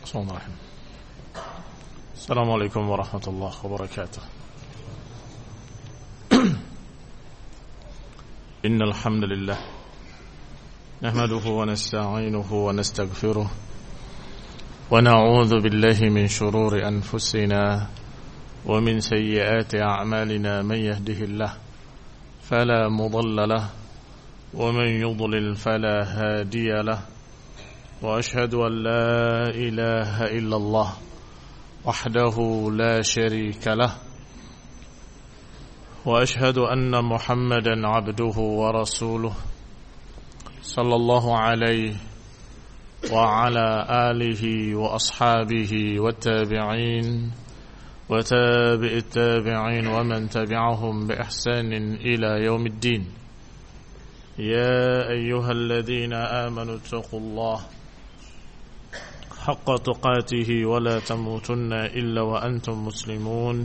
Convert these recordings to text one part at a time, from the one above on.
السلام عليكم ورحمة الله وبركاته. إن الحمد لله نحمده ونستعينه ونستغفره ونعوذ بالله من شرور أنفسنا ومن سيئات أعمالنا. من يهده الله فلا مضل له ومن يضلل فلا هادي له وأشهد أن لا إله إلا الله وحده لا شريك له وأشهد أن محمدا عبده ورسوله صلى الله عليه وعلى آله وأصحابه والتابعين وتابع التابعين ومن تبعهم بإحسان إلى يوم الدين. يا أيها الذين آمنوا اتقوا الله حق تقاته ولا تموتن إلا وأنتم مسلمون.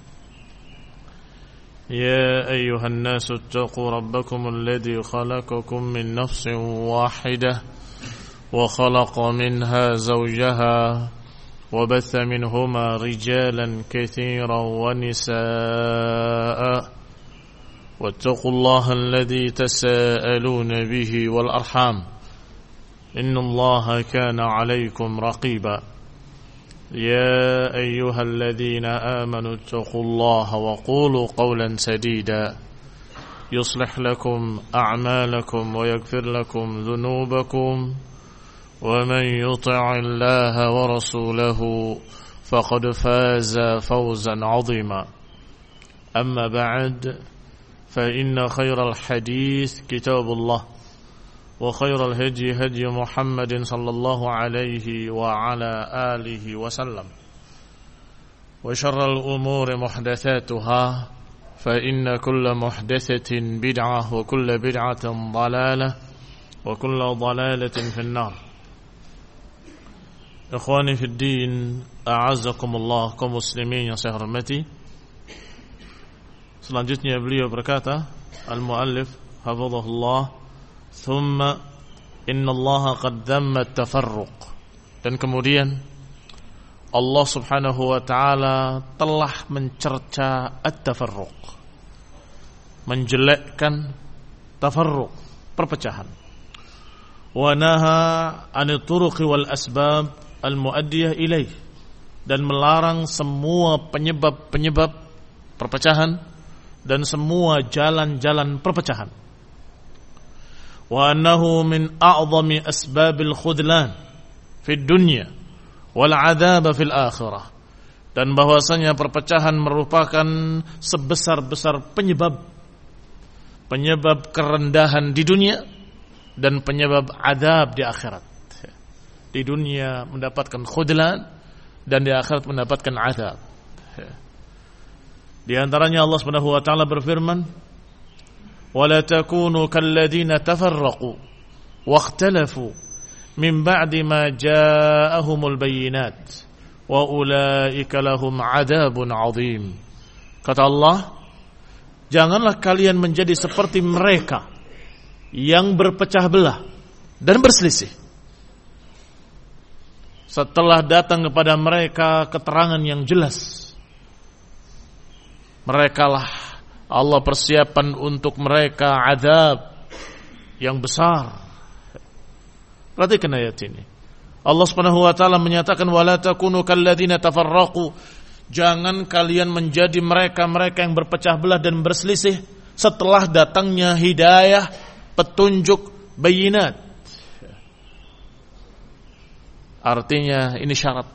يا أيها الناس اتقوا ربكم الذي خلقكم من نفس واحدة وخلق منها زوجها وبث منهما رجالا كثيرا ونساء واتقوا الله الذي تساءلون به والأرحام إن الله كان عليكم رقيبا. يا أيها الذين آمنوا اتقوا الله وقولوا قولا سديدا يصلح لكم أعمالكم ويغفر لكم ذنوبكم ومن يطع الله ورسوله فقد فاز فوزا عظيما. أما بعد فإن خير الحديث كتاب الله وخير الهدي هدي محمد صلى الله عليه وعلى آله وسلم وشر الأمور محدثاتها فإن كل محدثة بدعة وكل بدعة ضلالة وكل ضلالة في النار. Ikhwani fi din, a'azzakumullah, kaum muslimin yang saya hormati. Selanjutnya beliau berkata, al-muallif hafizahullah, thumma innallaha qad dhamma at-tafarruq. Dan kemudian Allah Subhanahu wa taala telah mencerca at-tafarruq, menjelekkan tafarruq, perpecahan. Wa naha 'anil turuqi wal asbab al-muaddiyah ilaih, dan melarang semua penyebab-penyebab perpecahan dan semua jalan-jalan perpecahan. Wa annahu min a'zami asbabil khudlan fid dunya wal 'adzab fil akhirah, dan bahwasanya perpecahan merupakan sebesar-besar penyebab kerendahan di dunia dan penyebab azab di akhirat. Di dunia mendapatkan khudlan dan di akhirat mendapatkan azab. Di antaranya Allah Subhanahu wa taala berfirman, "Wala takunu kalladzina tafarraqu wakhtalafu min ba'di ma ja'ahumul bayyinat wa ulaika lahum 'adzabun 'adzim." Kata Allah, janganlah kalian menjadi seperti mereka yang berpecah belah dan berselisih setelah datang kepada mereka keterangan yang jelas. Merekalah Allah persiapan untuk mereka azab yang besar. Perhatikan ayat ini. Allah Subhanahu wa taala menyatakan, wala takunu kalladzina tafarraqu, jangan kalian menjadi mereka-mereka yang berpecah belah dan berselisih setelah datangnya hidayah, petunjuk, bayinat. Artinya ini syarat.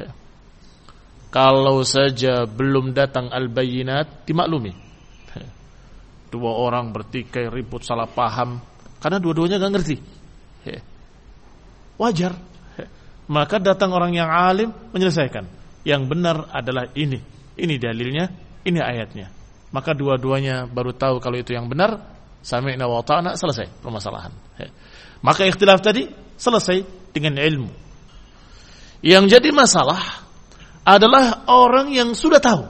Kalau saja belum datang al-bayinat, dimaklumi. Dua orang bertikai, ribut, salah paham, karena dua-duanya gak ngerti. Wajar. Maka datang orang yang alim menyelesaikan. Yang benar adalah ini. Ini dalilnya, ini ayatnya. Maka dua-duanya baru tahu kalau itu yang benar. Sami'na wa ta'na, selesai permasalahan. Maka ikhtilaf tadi selesai dengan ilmu. Yang jadi masalah adalah orang yang sudah tahu.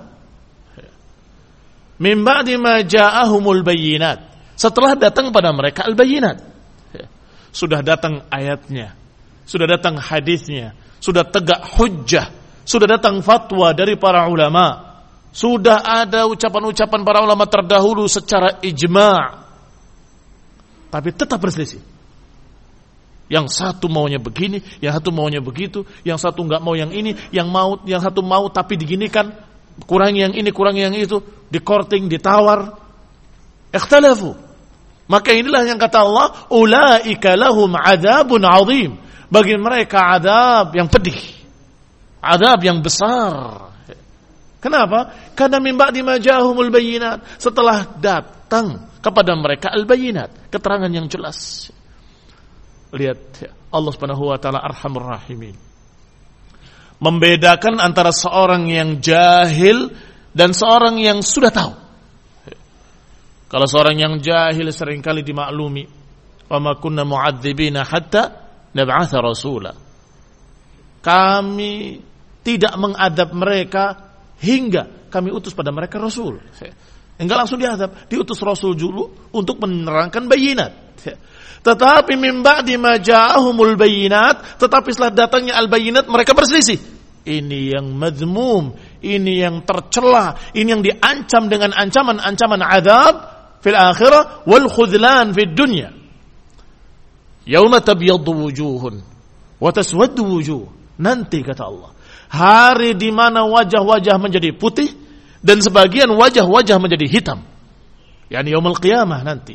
Min ba'di ma ja'ahumul bayyinat, setelah datang pada mereka al-bayyinat. Sudah datang ayatnya, sudah datang hadisnya, sudah tegak hujjah, sudah datang fatwa dari para ulama, sudah ada ucapan-ucapan para ulama terdahulu secara ijma', tapi tetap berselisih. Yang satu maunya begini, yang satu maunya begitu, yang satu enggak mau yang ini, yang satu mau tapi diginikan, kurang yang ini, kurang yang itu, dikorting, ditawar. Ikhtalafu. Maka inilah yang kata Allah, ulaika lahum adzabun 'adzim. Bagi mereka adab yang pedih, adab yang besar. Kenapa? Karena min ba'di ma ja'ahumul bayyinat, setelah datang kepada mereka al-bayyinat, keterangan yang jelas. Lihat, Allah Subhanahu wa taala Arhamur Rahimin membedakan antara seorang yang jahil dan seorang yang sudah tahu. Kalau seorang yang jahil seringkali dimaklumi, wa ma kunna mu'adzibina hatta nab'atha rasula. Kami tidak mengadab mereka hingga kami utus pada mereka rasul. Enggak langsung diadab, diutus rasul dulu untuk menerangkan bayinat. Tetapi min ba'di ma ja'ahumul bayinat, tetapi setelah datangnya al-bayinat mereka berselisih. Ini yang madzmum, ini yang tercela, ini yang diancam dengan ancaman-ancaman azab fil akhirah wal khudlan fid dunya. Yauma tabyaddu wujuhun wa taswaddu wujuh. Nanti kata Allah, hari di mana wajah-wajah menjadi putih dan sebagian wajah-wajah menjadi hitam. Yani yaumul qiyamah nanti.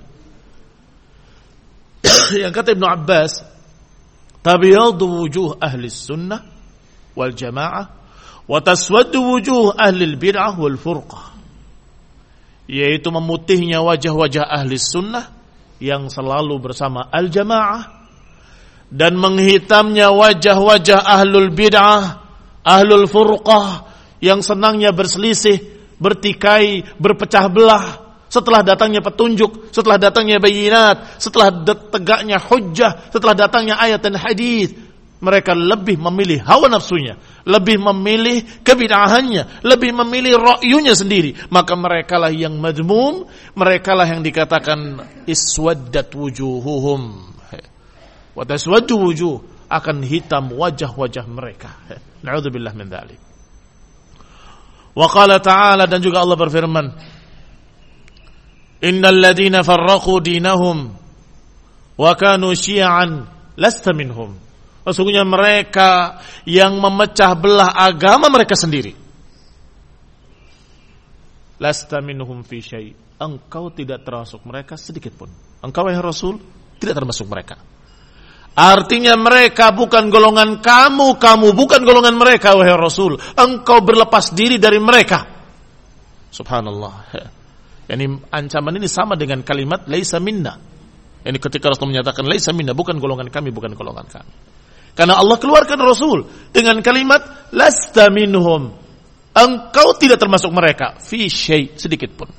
Yang kata Ibnu Abbas, tabyaddu wujuh ahli sunnah wal jamaah wa taswaddu wujuh ahli bid'ah wal furqah. Yaitu memutihnya wajah-wajah ahli sunnah yang selalu bersama al-jamaah, dan menghitamnya wajah-wajah ahlul bid'ah, ahlul furqah, yang senangnya berselisih, bertikai, berpecah belah setelah datangnya petunjuk, setelah datangnya bayinat, setelah tegaknya hujjah, setelah datangnya ayat dan hadis. Mereka lebih memilih hawa nafsunya, lebih memilih kebid'ahannya, lebih memilih ra'yunya sendiri. Maka merekalah yang madmum, merekalah yang dikatakan iswaddat wujuhuhum wa taswaddu wujuh, akan hitam wajah-wajah mereka. Na'udzubillah min dzalik. Wa qala ta'ala, dan juga Allah berfirman, innal ladzina farraqu dinahum wa kanu syi'an lasta minhum. Sesungguhnya mereka yang memecah belah agama mereka sendiri. Lasta minhum fi syai'. Engkau tidak termasuk mereka sedikit pun. Engkau wahai Rasul tidak termasuk mereka. Artinya mereka bukan golongan kamu, kamu bukan golongan mereka wahai Rasul. Engkau berlepas diri dari mereka. Subhanallah. Yani ancaman ini sama dengan kalimat laisa minna. Yani ketika Rasul menyatakan laisa minna, bukan golongan kami, bukan golongan kami. Karena Allah keluarkan Rasul dengan kalimat lasta minhum, engkau tidak termasuk mereka, fi syai', sedikit pun.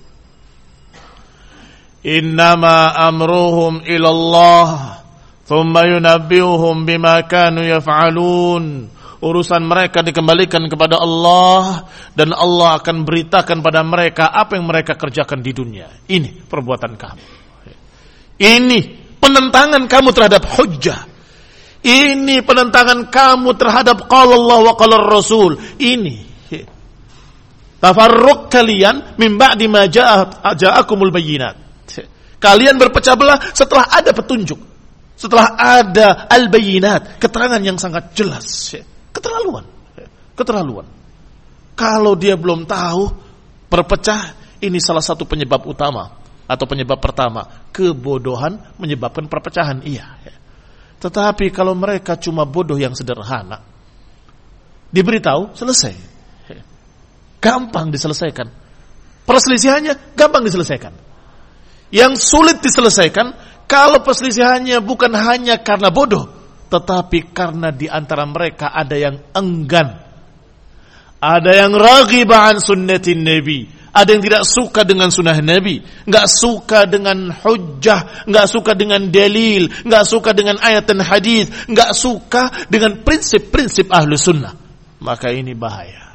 Innama amruhum ilallah thumma yunabbiuhum bima kanu yaf'alun. Urusan mereka dikembalikan kepada Allah, dan Allah akan beritakan pada mereka apa yang mereka kerjakan di dunia. Ini perbuatan kamu, ini penentangan kamu terhadap hujjah, ini penentangan kamu terhadap qala Allah wa qala Rasul. Ini tafarruq kalian min ba'di ma ja'akumul bayyinat. Kalian berpecah belah setelah ada petunjuk, setelah ada al-bayyinat, keterangan yang sangat jelas. Keterlaluan. Kalau dia belum tahu berpecah, ini salah satu penyebab utama atau penyebab pertama, kebodohan menyebabkan perpecahan. Iya. Tetapi kalau mereka cuma bodoh yang sederhana, diberitahu, selesai. Gampang diselesaikan. Perselisihannya gampang diselesaikan. Yang sulit diselesaikan, kalau perselisihannya bukan hanya karena bodoh, tetapi karena di antara mereka ada yang enggan, ada yang raghiba an sunnatin nabi, ada yang tidak suka dengan sunnah Nabi, nggak suka dengan hujjah, nggak suka dengan dalil, nggak suka dengan ayat dan hadis, nggak suka dengan prinsip-prinsip ahlu sunnah. Maka ini bahaya.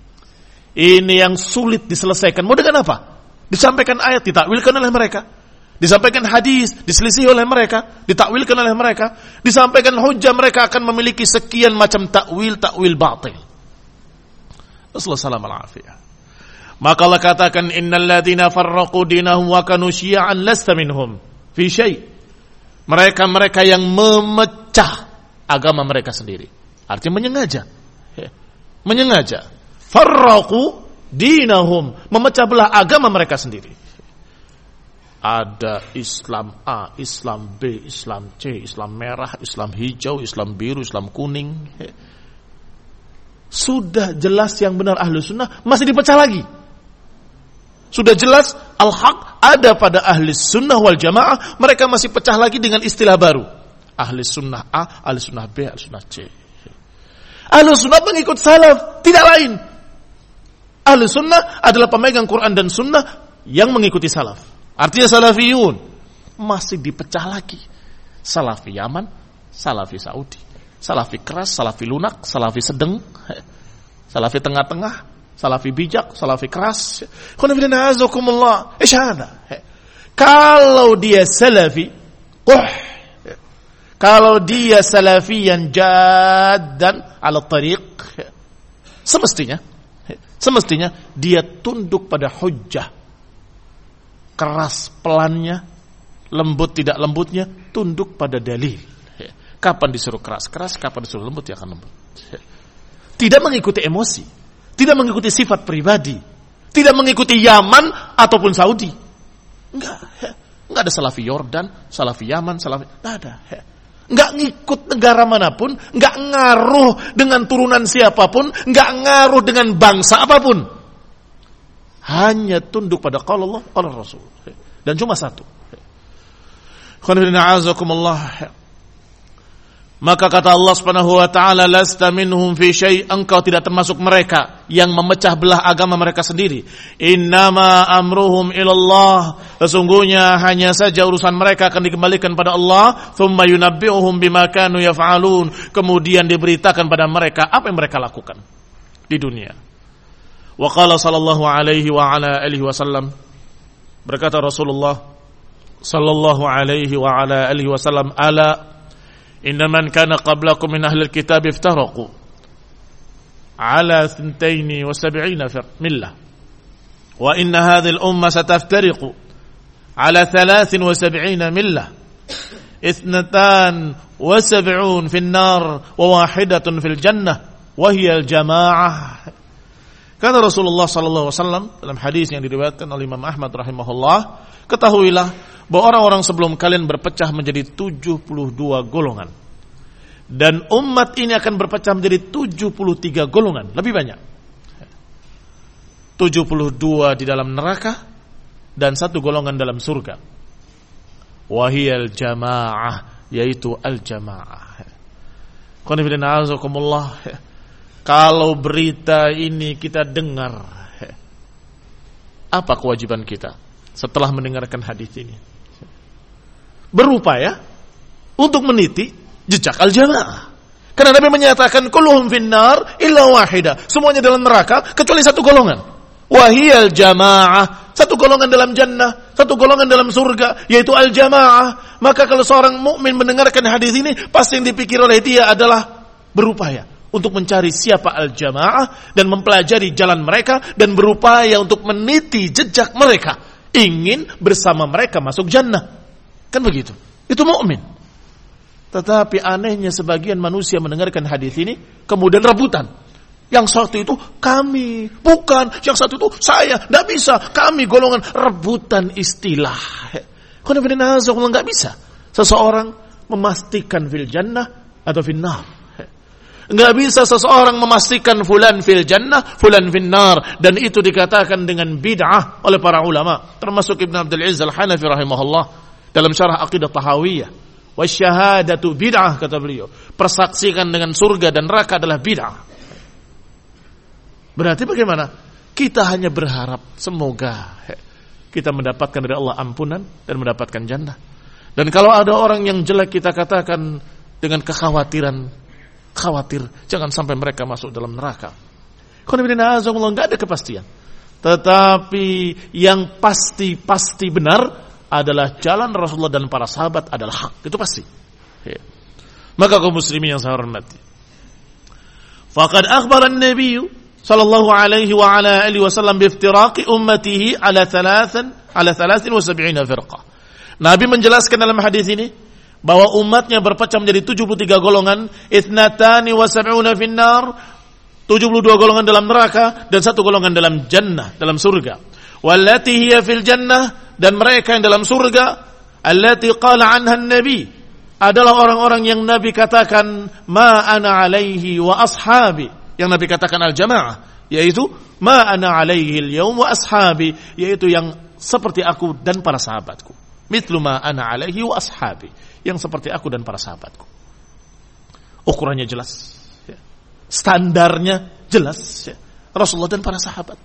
Ini yang sulit diselesaikan. Mau dengan apa? Disampaikan ayat, ditakwilkan oleh mereka. Disampaikan hadis, diselisih oleh mereka, ditakwilkan oleh mereka, disampaikan hujjah, mereka akan memiliki sekian macam takwil batil. Rasulullah sallallahu alaihi wasallam. Maka Allah katakan, innal ladzina farraqu dinahum wa kanu syi'an lasta minhum fi syai'. Mereka yang memecah agama mereka sendiri. Artinya menyengaja. Farraqu dinahum, memecah belah agama mereka sendiri. Ada Islam A, Islam B, Islam C, Islam merah, Islam hijau, Islam biru, Islam kuning. Sudah jelas yang benar ahlu sunnah, masih dipecah lagi. Sudah jelas al-haq ada pada ahli sunnah wal jamaah, mereka masih pecah lagi dengan istilah baru. Ahli sunnah A, ahli sunnah B, ahli sunnah C. Ahli sunnah pengikut salaf, tidak lain. Ahli sunnah adalah pemegang Quran dan sunnah yang mengikuti salaf. Artinya salafiyun masih dipecah lagi. Salafi Yaman, salafi Saudi, salafi keras, salafi lunak, salafi sedang, salafi tengah-tengah, salafi bijak, salafi keras. Kalau dia salafi, kalau dia salafiyan jaddan ala tariq, semestinya dia tunduk pada hujjah. Keras pelannya, lembut tidak lembutnya, tunduk pada dalil. Kapan disuruh keras, kapan disuruh lembut, ya akan lembut. Tidak mengikuti emosi, tidak mengikuti sifat pribadi, tidak mengikuti Yaman ataupun Saudi. Enggak ada salafi Yordan, salafi Yaman, enggak ada. Enggak ngikut negara manapun, enggak ngaruh dengan turunan siapapun, enggak ngaruh dengan bangsa apapun. Hanya tunduk pada qala Allah, qala Rasul. Dan cuma satu. Maka kata Allah Subhanahu wa taala, lasta minhum fi syai', engkau tidak termasuk mereka yang memecah belah agama mereka sendiri. Innama amruhum ilallah, sesungguhnya hanya saja urusan mereka akan dikembalikan pada Allah. Tsumma yunabbi'uhum bima kanu yaf'alun, kemudian diberitakan pada mereka apa yang mereka lakukan di dunia. Wa qala sallallahu alaihi wa ala alihi wasallam, berkata Rasulullah sallallahu alaihi wa ala alihi wasallam, ala inna man kana qablakum min ahli alkitab iftaraqu ala 72 millah wa inna hadhihi al-umma sataftariqu ala 73 millah 72 fi an-nar wa wahidatun fil jannah wa hiya al-jamaah. Kata Rasulullah sallallahu alaihi wasallam dalam hadis yang diriwayatkan oleh Imam Ahmad rahimahullah, ketahuilah bahwa orang-orang sebelum kalian berpecah menjadi 72 golongan. Dan umat ini akan berpecah menjadi 73 golongan, lebih banyak. 72 di dalam neraka dan 1 golongan dalam surga. Wahiyal jamaah, yaitu al-jamaah. Qul inna a'udzukumullah. Kalau berita ini kita dengar, apa kewajiban kita setelah mendengarkan hadis ini? Berupaya untuk meniti jejak al-jamaah. Karena Nabi menyatakan kulluhum finnar illa wahida, semuanya dalam neraka kecuali 1 golongan. Wahiyal jamaah, 1 golongan dalam jannah, 1 golongan dalam surga, yaitu al-jamaah. Maka kalau seorang mukmin mendengarkan hadis ini, pasti yang dipikir oleh dia adalah berupaya untuk mencari siapa al-jamaah dan mempelajari jalan mereka dan berupaya untuk meniti jejak mereka, ingin bersama mereka masuk jannah. Kan begitu. Itu mukmin. Tetapi anehnya sebagian manusia mendengarkan hadis ini kemudian rebutan. Yang satu itu kami, bukan, yang satu itu saya, tidak bisa, kami golongan, rebutan istilah. Enggak bisa seseorang memastikan fil jannah atau fil nar. Enggak bisa seseorang memastikan fulan fil jannah, fulan fil nar, dan itu dikatakan dengan bid'ah oleh para ulama, termasuk Ibn Abdul Aziz Al-Hanafi rahimahullah dalam syarah Aqidah Tahawiyah. Wasyahadatu bid'ah, kata beliau. Persaksikan dengan surga dan neraka adalah bid'ah. Berarti bagaimana? Kita hanya berharap semoga kita mendapatkan dari Allah ampunan dan mendapatkan jannah. Dan kalau ada orang yang jelek, kita katakan dengan kekhawatiran, khawatir jangan sampai mereka masuk dalam neraka. Nggak ada kepastian. Tetapi yang pasti benar adalah jalan Rasulullah dan para sahabat adalah hak. Itu pasti. Ya. Maka kaum muslimin yang saya hormati, faqad akhbara an-nabiy sallallahu alaihi wa ala alihi wasallam bi iftiraqi ummatihi ala 73 firqah. Nabi menjelaskan dalam hadis ini bahwa umatnya berpecah menjadi 73 golongan, 72 finnar, 72 golongan dalam neraka dan 1 golongan dalam jannah, dalam surga. Wallati hiya fil jannah, dan mereka yang dalam surga, allati qala anha an-nabi, adalah orang-orang yang Nabi katakan ma ana alaihi wa ashabi, yang Nabi katakan al-jamaah, yaitu ma ana alaihi al-yawm wa ashabi, yaitu yang seperti aku dan para sahabatku. Mithlu ma ana alaihi wa ashabi, yang seperti aku dan para sahabatku. Ukurannya jelas, standarnya jelas, Rasulullah dan para sahabat.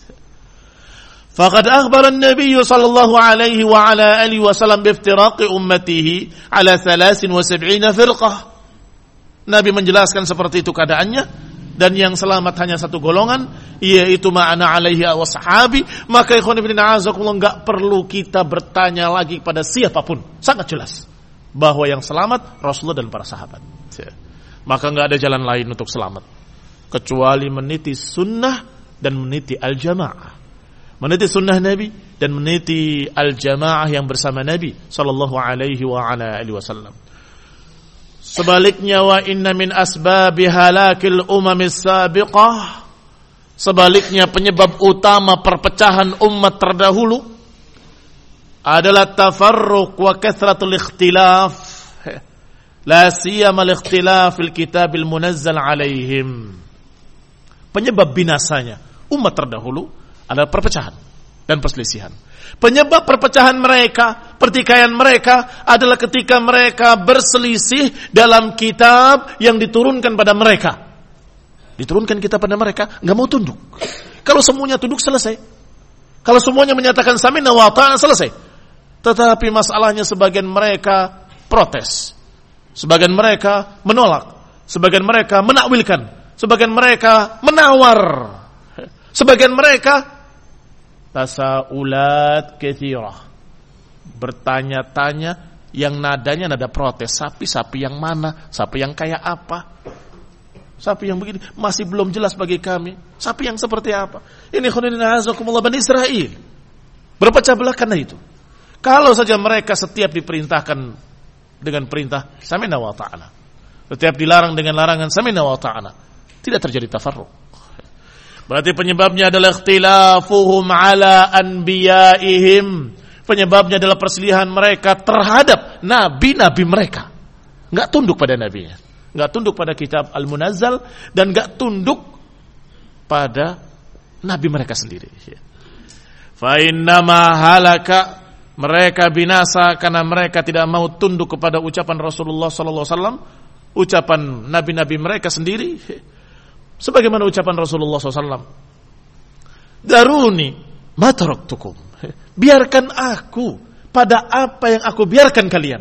Faqad akhbara an-nabiy sallallahu alaihi wa ala alihi wasallam bi iftiraqi ummatihi ala 73 firqah. Nabi menjelaskan seperti itu keadaannya, dan yang selamat hanya 1 golongan, yaitu ma'ana alaihi wa sahabi. Maka ikhwan fillah azakumullah, enggak perlu kita bertanya lagi kepada siapapun, sangat jelas bahwa yang selamat Rasulullah dan para sahabat. Maka enggak ada jalan lain untuk selamat kecuali meniti sunnah dan meniti al-jamaah. Meniti sunnah Nabi dan meniti al-jamaah yang bersama Nabi sallallahu alaihi wa ala alihi wasallam. Sebaliknya, wa inna min asbabi halakil umamis sabiqah, sebaliknya penyebab utama perpecahan umat terdahulu adalah tafarruq wa kathratul ikhtilaf, la siyama al-ikhtilaf fil kitabil munazzal alaihim. Penyebab binasanya umat terdahulu adalah perpecahan dan perselisihan. Penyebab perpecahan mereka, pertikaian mereka adalah ketika mereka berselisih dalam kitab yang diturunkan pada mereka. Diturunkan kitab pada mereka, enggak mau tunduk. Kalau semuanya tunduk, selesai. Kalau semuanya menyatakan sami'na wa ata'na, selesai. Tetapi masalahnya sebagian mereka protes, sebagian mereka menolak, sebagian mereka menakwilkan, sebagian mereka menawar, sebagian mereka tasaulat katsirah, bertanya-tanya yang nadanya nada protes. Sapi yang mana? Sapi yang kayak apa? Sapi yang begini masih belum jelas bagi kami. Sapi yang seperti apa? Ini khonina azakumullah Bani Israil berpecah belah karena itu. Kalau saja mereka setiap diperintahkan dengan perintah sami'na wa ta'ana, setiap dilarang dengan larangan sami'na wa ta'ana, tidak terjadi tafarruq. Berarti penyebabnya adalah ikhtilafuhum ala anbiya'ihim. Penyebabnya adalah perselisihan mereka terhadap nabi-nabi mereka. Enggak tunduk pada nabinya, enggak tunduk pada kitab Al-Munazzal, dan enggak tunduk pada nabi mereka sendiri. Fa innama halaka, mereka binasa karena mereka tidak mau tunduk kepada ucapan Rasulullah sallallahu alaihi wasallam, ucapan nabi-nabi mereka sendiri. Sebagaimana ucapan Rasulullah SAW, daruni ma taraktukum, biarkan aku pada apa yang aku biarkan kalian.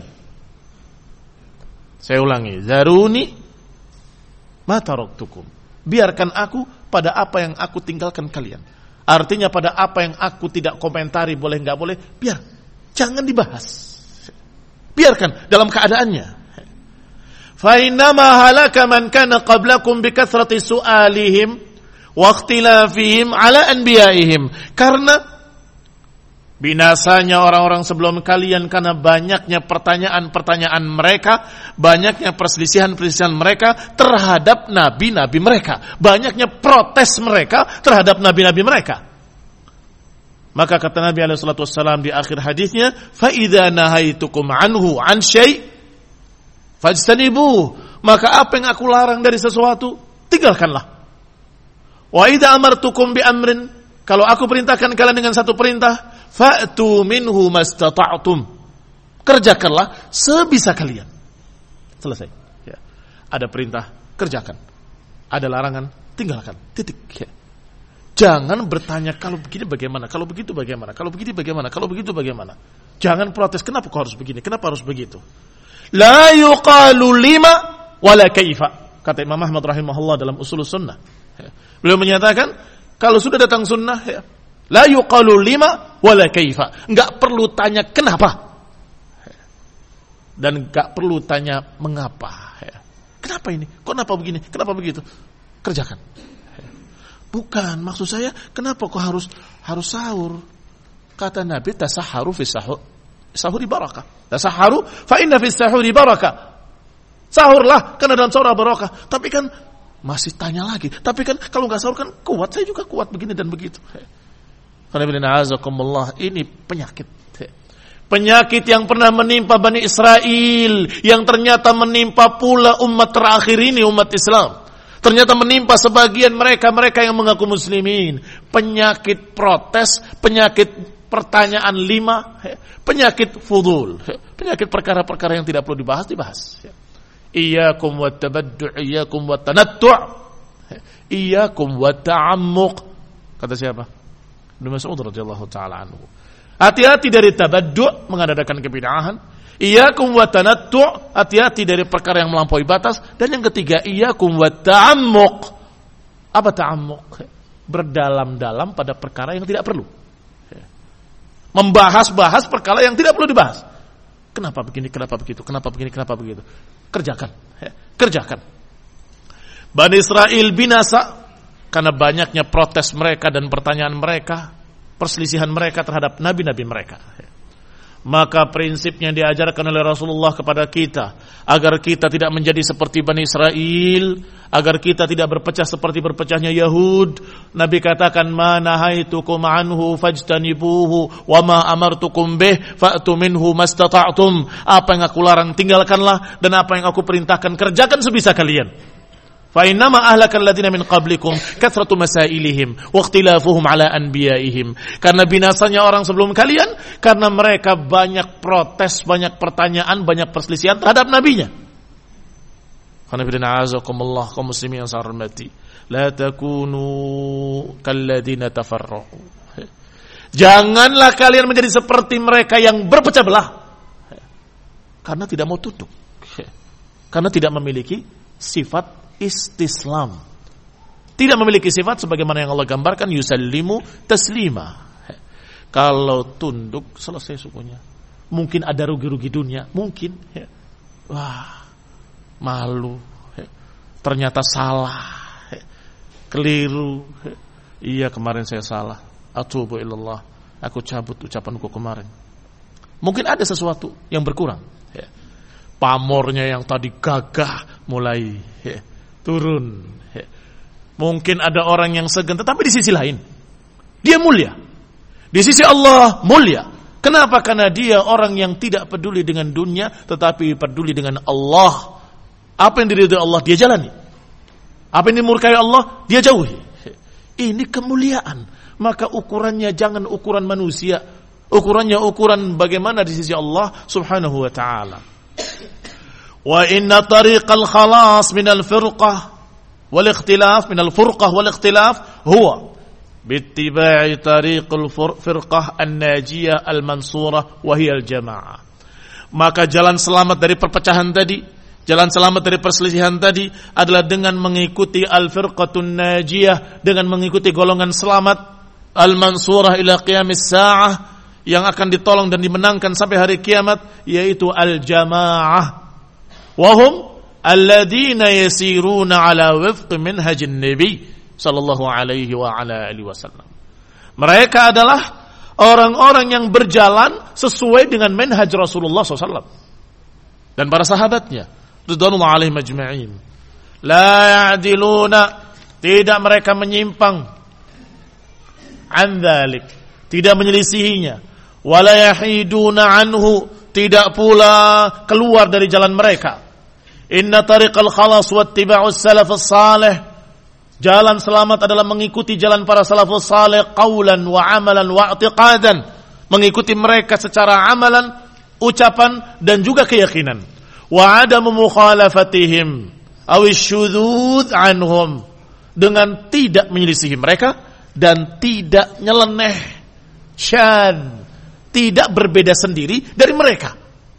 Saya ulangi, daruni ma taraktukum, biarkan aku pada apa yang aku tinggalkan kalian. Artinya pada apa yang aku tidak komentari, boleh nggak boleh, biar, jangan dibahas, biarkan dalam keadaannya. Fa innama halaka man kana qablakum bi kathrati su'alihim wa ikhtilafihim ala anbiya'ihim. Karena binasanya orang-orang sebelum kalian karena banyaknya pertanyaan-pertanyaan mereka, banyaknya perselisihan-perselisihan mereka terhadap nabi-nabi mereka, banyaknya protes mereka terhadap nabi-nabi mereka. Maka kata Nabi alaihi salatu wassalam di akhir hadisnya, fa idza nahaitukum anhu an syai' fajtanibuh, maka apa yang aku larang dari sesuatu, tinggalkanlah. Wa idza amartukum bi amrin, kalau aku perintahkan kalian dengan satu perintah, fa'tu minhu mastata'tum, kerjakanlah sebisa kalian. Selesai. Ya. Ada perintah, kerjakan. Ada larangan, tinggalkan. Titik. Ya. Jangan bertanya kalau begini bagaimana, kalau begitu bagaimana, kalau begini bagaimana, kalau begitu bagaimana. Jangan protes, kenapa kau harus begini, kenapa harus begitu. La yuqalu lima wala kaifa, kata Imam Ahmad rahimahullah dalam Ushulus Sunnah. Beliau menyatakan kalau sudah datang sunnah, la yuqalu lima wala kaifa. Enggak perlu tanya kenapa. Dan enggak perlu tanya mengapa. Kenapa ini? Kenapa begini? Kenapa begitu? Kerjakan. Bukan, maksud saya kenapa kok harus sahur? Kata Nabi, tasahharu fi sahuri barakah. Tasahharu fa inna fi sahuri barakah. Sahurlah karena dalam sahur barakah. Tapi kan masih tanya lagi. Tapi kan kalau enggak sahur kan kuat, saya juga kuat begini dan begitu. Ini penyakit. Penyakit yang pernah menimpa Bani Israel, yang ternyata menimpa pula umat terakhir ini, umat Islam. Ternyata menimpa sebagian mereka yang mengaku muslimin. Penyakit protes, penyakit pertanyaan 5, penyakit fudul, penyakit perkara-perkara yang tidak perlu dibahas. Iyyakum wattabaddu', iyyakum wattanattu', iyyakum watta'ammuq. Kata siapa? Ibnu Mas'ud radhiyallahu taala anhu. Hati-hati dari tabaddu', mengadakan kebid'ahan. Iyyakum wattanattu', hati-hati dari perkara yang melampaui batas. Dan yang ketiga, iyyakum watta'ammuq. Apa ta'ammuq? Berdalam-dalam pada perkara yang tidak perlu. Membahas-bahas perkara yang tidak perlu dibahas. Kenapa begini, kenapa begitu, kenapa begini, kenapa begitu. Kerjakan. Bani Israel binasa karena banyaknya protes mereka dan pertanyaan mereka, perselisihan mereka terhadap nabi-nabi mereka. Maka prinsipnya diajarkan oleh Rasulullah kepada kita, agar kita tidak menjadi seperti Bani Israel, agar kita tidak berpecah seperti berpecahnya Yahud. Nabi katakan, ma nahaitukum anhu fajtanibuhu wa ma amartukum bih fa'tu minhu mastata'tum. Apa yang aku larang tinggalkanlah, dan apa yang aku perintahkan kerjakan sebisa kalian. Fa innama ahlakal ladzina min qablikum kathratu masailihim wa ikhtilafuhum ala anbiya'ihim. Karena binasanya orang sebelum kalian karena mereka banyak protes, banyak pertanyaan, banyak perselisihan terhadap nabinya. Qana bidana azakumullah kaum muslimin yang saya hormati. La takunu kalladzina tafarraqu. Janganlah kalian menjadi seperti mereka yang berpecah belah. Karena tidak mau tunduk. Karena tidak memiliki sifat istislam, tidak memiliki sifat sebagaimana yang Allah gambarkan, yusallimu taslima. Kalau tunduk selesai sukunya. Mungkin ada rugi-rugi dunia, mungkin. Wah, malu. Ternyata salah, keliru. Iya, kemarin saya salah. Atubu ilallah. Aku cabut ucapanku kemarin. Mungkin ada sesuatu yang berkurang. Pamornya yang tadi gagah mulai turun. Mungkin ada orang yang segan, tetapi di sisi lain dia mulia. Di sisi Allah mulia. Kenapa? Karena dia orang yang tidak peduli dengan dunia, tetapi peduli dengan Allah. Apa yang diridhai Allah dia jalani. Apa yang dimurkai Allah dia jauhi. Ini kemuliaan. Maka ukurannya jangan ukuran manusia. Ukurannya ukuran bagaimana di sisi Allah subhanahu wa ta'ala. Wa inna tariqal khalas minal firqah wal ikhtilaf minal furqah wal ikhtilaf huwa bittiba'i tariqil firqah an-najiyah al-mansurah wa hiya al-jamaah. Maka jalan selamat dari perpecahan tadi, jalan selamat dari perselisihan tadi adalah dengan mengikuti al-firqatun najiyah, dengan mengikuti golongan selamat al-mansurah ila qiyamis sa'ah, yang akan ditolong dan dimenangkan sampai hari kiamat, yaitu al-jamaah. Wahum alladzina yasiruna ala wifqi minhajin nabi sallallahu alaihi wa ala alihi wasallam. Mereka adalah orang-orang yang berjalan sesuai dengan manhaj Rasulullah SAW dan para sahabatnya ridwanullah alaihim ajma'in. La ya'diluna, tidak mereka menyimpang, an dzalik, tidak menyelisihinya, wala yahiduna anhu, tidak pula keluar dari jalan mereka. Inna tariqal khalas wattiba'us salafus salih, jalan selamat adalah mengikuti jalan para salafus salih qaulan wa amalan wa i'tiqadan, mengikuti mereka secara amalan, ucapan dan juga keyakinan. Wa adamu mukhalafatihim awish syudzudz anhum, dengan tidak menyelisihi mereka dan tidak nyeleneh, syadz, tidak berbeda sendiri dari mereka.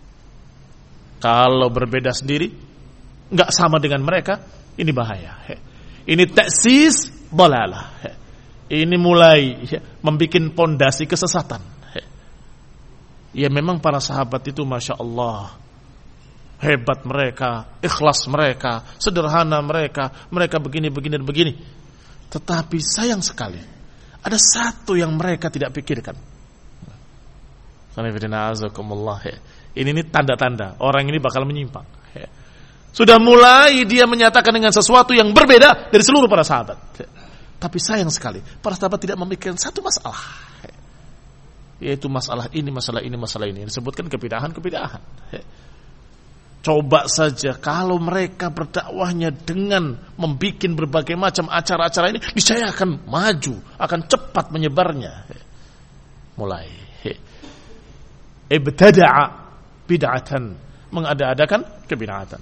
Kalau berbeda sendiri, enggak sama dengan mereka, ini bahaya. Ini taksis dalalah. ini mulai membikin pondasi kesesatan. Ya memang para sahabat itu Masya Allah, hebat mereka, ikhlas mereka, sederhana mereka begini dan begini. Tetapi sayang sekali, ada satu yang mereka tidak pikirkan. Ini tanda-tanda orang ini bakal menyimpang. Sudah mulai dia menyatakan dengan sesuatu yang berbeda dari seluruh para sahabat. Tapi sayang sekali, para sahabat tidak memikirkan satu masalah, yaitu masalah ini. Disebutkan kebidahan. Coba saja kalau mereka berdakwahnya dengan membuat berbagai macam acara-acara ini, niscaya akan maju, akan cepat menyebarnya. Mulai ibtada'a bid'atan, mengada-adakan kebid'atan.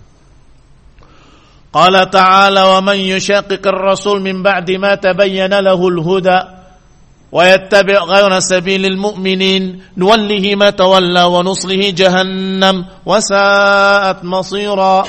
Qala ta'ala wa man yushaqiqir rasul min ba'di ma tabayyana lahul huda wa yattabi' ghayra sabilil mu'minin nuwallihi ma tawalla wa nuslihi jahannam wa sa'at masira.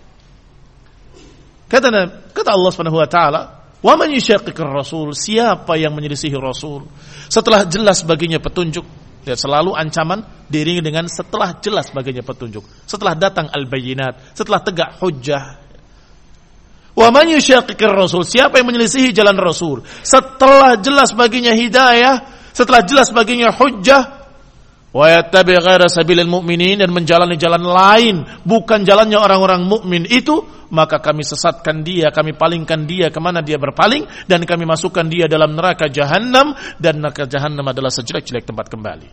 Kata Allah Subhanahu wa taala, wa man yushaqiqir rasul, siapa yang menyelisihi rasul setelah jelas baginya petunjuk. Ya, selalu ancaman diiringi dengan setelah jelas baginya petunjuk, setelah datang al-bayyinat, setelah tegak hujjah. Wa man yushaqiqir rasul, siapa yang menyelisihi jalan Rasul setelah jelas baginya hidayah, setelah jelas baginya hujjah, wa yattabi' ghaira sabilil mu'minin, dan menjalani jalan lain bukan jalannya orang-orang mukmin itu, maka kami sesatkan dia, kami palingkan dia kemana dia berpaling, dan kami masukkan dia dalam neraka Jahannam, dan neraka Jahannam adalah sejelek-jelek tempat kembali.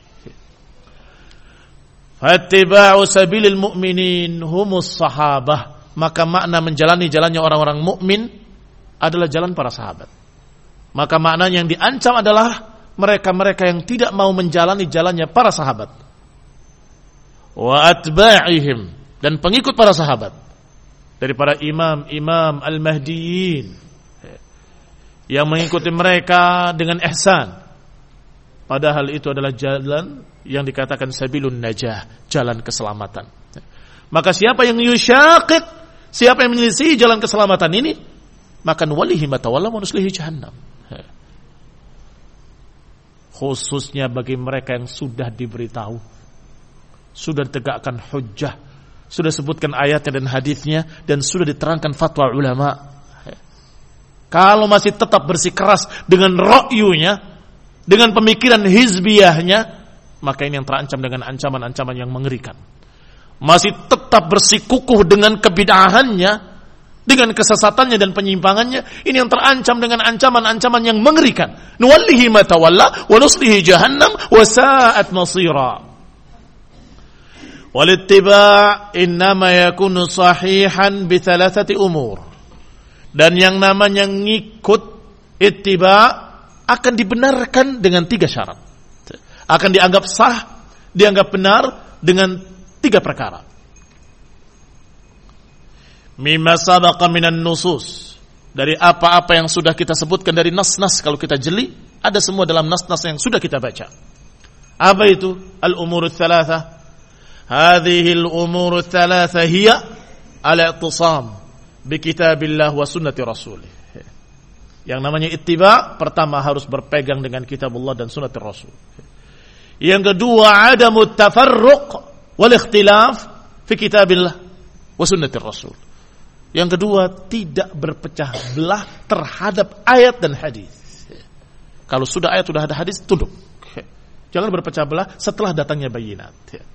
Fattiba'u sabilil mu'minin humus sahabah, maka makna menjalani jalannya orang-orang mukmin adalah jalan para sahabat. Maka makna yang diancam adalah mereka-mereka yang tidak mau menjalani jalannya para sahabat. Wa atba'ihim, dan pengikut para sahabat dari para imam al-mahdiyin yang mengikuti mereka dengan ihsan. Padahal itu adalah jalan yang dikatakan sabilun najah, jalan keselamatan. Maka siapa yang yusyaqiq, siapa yang menyelisihi jalan keselamatan ini, maka nuwallihi ma tawalla wa nuslihi jahannam. Khususnya bagi mereka yang sudah diberitahu, sudah ditegakkan hujjah, sudah sebutkan ayatnya dan hadisnya, dan sudah diterangkan fatwa ulama. Kalau masih tetap bersikeras dengan ra'yunya, dengan pemikiran hizbiyahnya, maka ini yang terancam dengan ancaman-ancaman yang mengerikan. Masih tetap bersikukuh dengan kebid'ahannya, dengan kesesatannya dan penyimpangannya, ini yang terancam dengan ancaman-ancaman yang mengerikan. Nuwallihi ma tawalla wa nuslihi jahannam wa sa'at masira. Wal ittiba' innama yakunu sahihan bi thalathati umur. Dan yang namanya ngikut ittiba' akan dibenarkan dengan 3 syarat. Akan dianggap sah, dianggap benar dengan 3 perkara. Mimma sabaqa minan nusus, dari apa-apa yang sudah kita sebutkan dari nas-nas, kalau kita jeli, ada semua dalam nas-nas yang sudah kita baca. Apa itu? Al-umuru thalatha. Hadhihi al-umuru thalatha hiya al-i'tisam bi kitabillah wa sunnati rasulih. Yang namanya ittiba', pertama harus berpegang dengan kitabullah dan sunnati rasul. Yang kedua, adamut tafarruq wal ikhtilaf fi kitabillah wa sunnatir rasul. Yang kedua, tidak berpecah belah terhadap ayat dan hadis. Kalau sudah ayat, sudah ada hadis, tunduk. Jangan berpecah belah setelah datangnya bayinat.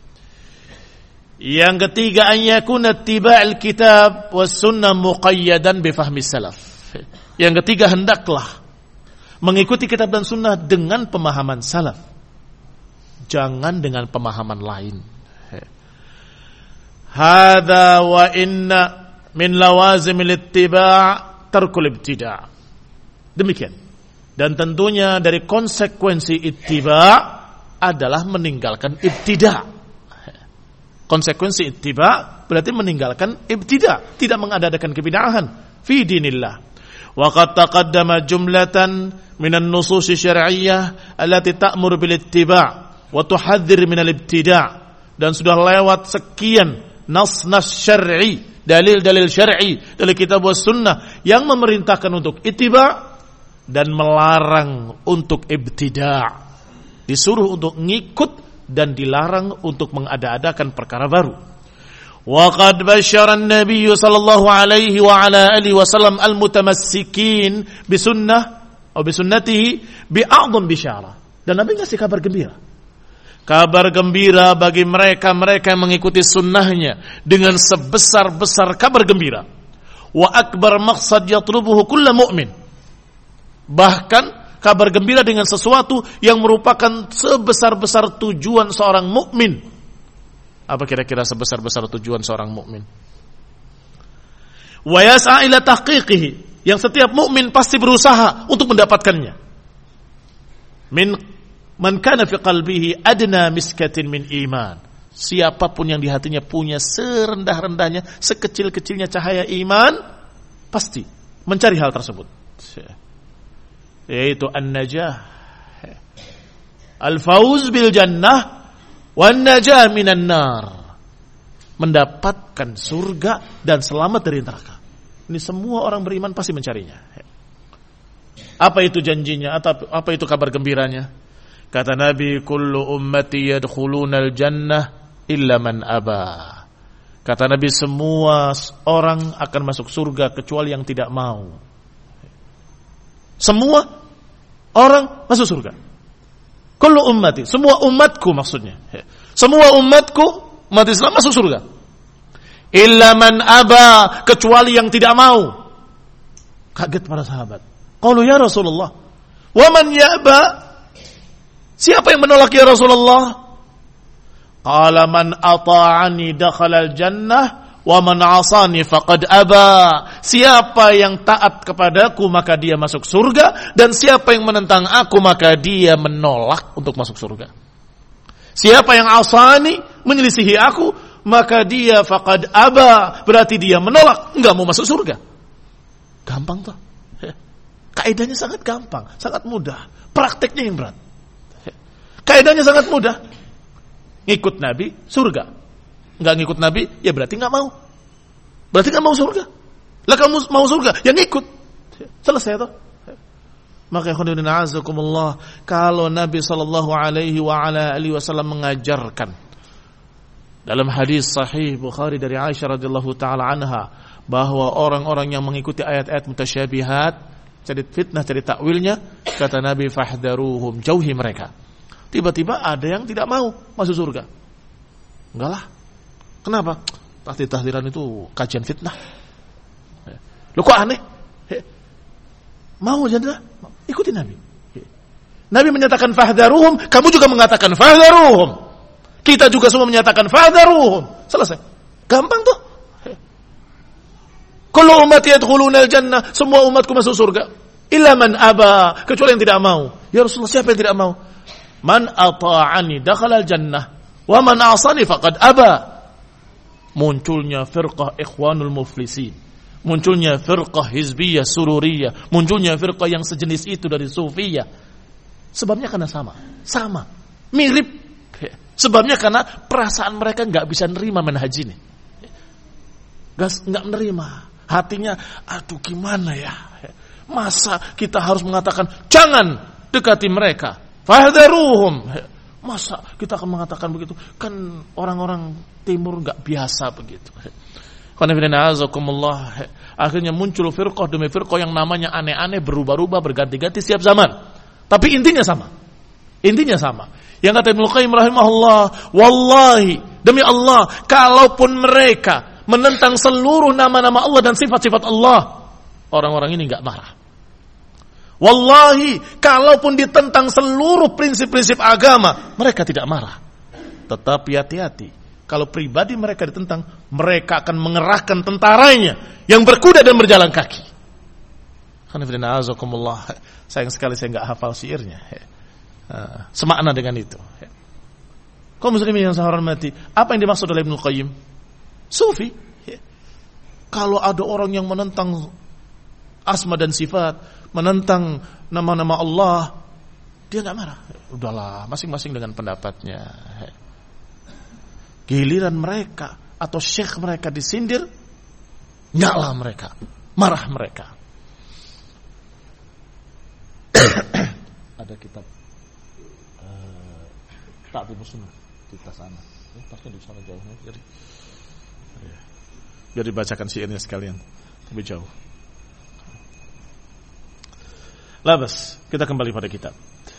Yang ketiga, an yakuna ittiba'ul kitab was sunnah muqayyadan bi fahmi salaf. Yang ketiga, hendaklah mengikuti kitab dan sunnah dengan pemahaman salaf, jangan dengan pemahaman lain. Hadza wa inna min lawazimil ittiba' tarkul ibtida'. Demikian. Dan tentunya dari konsekuensi ittiba' adalah meninggalkan ibtida'. Konsekuensi ittiba' berarti meninggalkan ibtida', tidak mengadakan kebid'ahan fi dinillah. Wa qad taqaddama jumlatan minan nusus syar'iyyah allati ta'muru bil ittiba' wa tuhadzir minal ibtida'. Dan sudah lewat sekian nas-nas syar'i, dalil-dalil syar'i dari kitab was sunnah yang memerintahkan untuk ittiba' dan melarang untuk ibtida'. Disuruh untuk ngikut dan dilarang untuk mengada-adakan perkara baru. Wa qad basyara an-nabiy sallallahu alaihi wa ala alihi wasallam al-mutamassikin bi sunnah atau bi sunnatihi bi a'dham bisyarah. Dan Nabi ngasih kabar gembira. Kabar gembira bagi mereka yang mengikuti sunnahnya dengan sebesar-besar kabar gembira. Wa akbar maqsad yatlubuhu kullu mu'min. Bahkan kabar gembira dengan sesuatu yang merupakan sebesar-besar tujuan seorang mukmin. Apa kira-kira sebesar-besar tujuan seorang mukmin? Wa yas'a ila tahqiqihi, yang setiap mukmin pasti berusaha untuk mendapatkannya. Man kana fi qalbihi adna miskatin min iman. Siapapun yang di hatinya punya serendah-rendahnya, sekecil-kecilnya cahaya iman, pasti mencari hal tersebut. Yaitu an-najah, al-fauz bil jannah wan najah minan nar, mendapatkan surga dan selamat dari neraka. Ini semua orang beriman pasti mencarinya. Apa itu janjinya? Apa itu kabar gembiranya? Kata Nabi, kullu ummati yadkhulunal jannah illa man aba. Kata Nabi, semua orang akan masuk surga kecuali yang tidak mau. Semua orang masuk surga. Kullu ummati, semua umatku maksudnya. Semua umatku, umat Islam masuk surga. Illa man aba, kecuali yang tidak mau. Kaget para sahabat. Qalu ya Rasulullah, wa man ya'ba? Siapa yang menolak ya Rasulullah? Qala man ata'ani dakhalal jannah wa man 'asani faqad aba. Siapa yang taat kepadaku maka dia masuk surga, dan siapa yang menentang aku maka dia menolak untuk masuk surga. Siapa yang 'asani, menyelisihi aku, maka dia faqad aba, berarti dia menolak, enggak mau masuk surga. Gampang toh. Kaidahnya sangat gampang, sangat mudah. Prakteknya yang berat. Kaidahnya sangat mudah. Ngikut Nabi, surga. Enggak ngikut Nabi, ya berarti enggak mau. Berarti enggak mau surga. Lah kamu mau surga, ya ngikut. Selesai toh. Maka khonirina azakumullah, kalau Nabi sallallahu alaihi wa ala alihi wasallam mengajarkan dalam hadis sahih Bukhari dari Aisyah radhiyallahu taala anha bahwa orang-orang yang mengikuti ayat-ayat mutasyabihat, cari fitnah, cari takwilnya, kata Nabi, fahdharuhum, jauhi mereka. Tiba-tiba ada yang tidak mau masuk surga. Enggak lah. Kenapa? Tahdir-tahdiran itu kajian fitnah. Loh kok aneh? Mau jadilah, ikuti Nabi. Nabi menyatakan fahdharuhum, kamu juga mengatakan fahdharuhum. Kita juga semua menyatakan fahdharuhum. Selesai. Gampang tuh. Kullu ummati yadkhulunal jannah, semua umatku masuk surga. Illa man aba, kecuali yang tidak mau. Ya Rasulullah, siapa yang tidak mau? Man ata'ani dakhalal jannah wa man 'asani faqad aba. Munculnya firqah ikhwanul muflisin, munculnya firqah hizbiyah sururiyah, munculnya firqah yang sejenis itu dari sufiyah. Sebabnya karena sama, mirip. Sebabnya karena perasaan mereka nggak bisa nerima manhaj ini, nggak menerima. Hatinya, aduh gimana ya? Masa kita harus mengatakan jangan dekati mereka? Fahdharuhum. Masa kita akan mengatakan begitu? Kan orang-orang timur enggak biasa begitu. Akhirnya muncul firqah demi firqah yang namanya aneh-aneh, berubah-ubah, berganti-ganti setiap zaman. Tapi intinya sama. Yang kata Ibnu Qayyim rahimahullah, wallahi, demi Allah, kalaupun mereka menentang seluruh nama-nama Allah dan sifat-sifat Allah, orang-orang ini enggak marah. Wallahi, kalaupun ditentang seluruh prinsip-prinsip agama, mereka tidak marah. Tetapi hati-hati, kalau pribadi mereka ditentang, mereka akan mengerahkan tentaranya yang berkuda dan berjalan kaki. Sayang sekali saya nggak hafal syairnya. Semakna dengan itu. Kaum muslimin yang saya hormati, apa yang dimaksud oleh Ibnu Qayyim? Sufi. Kalau ada orang yang menentang asma dan sifat, menentang nama-nama Allah, dia nggak marah. Udahlah, masing-masing dengan pendapatnya. Giliran mereka atau syekh mereka disindir, nyala mereka, marah mereka. Ada kitab Ta'dhimus Sunnah di tas sana. Tasnya di sana jauhnya. Biar dibacakan syairnya sekalian. Lebih jauh. Labas, kita kembali pada kitab.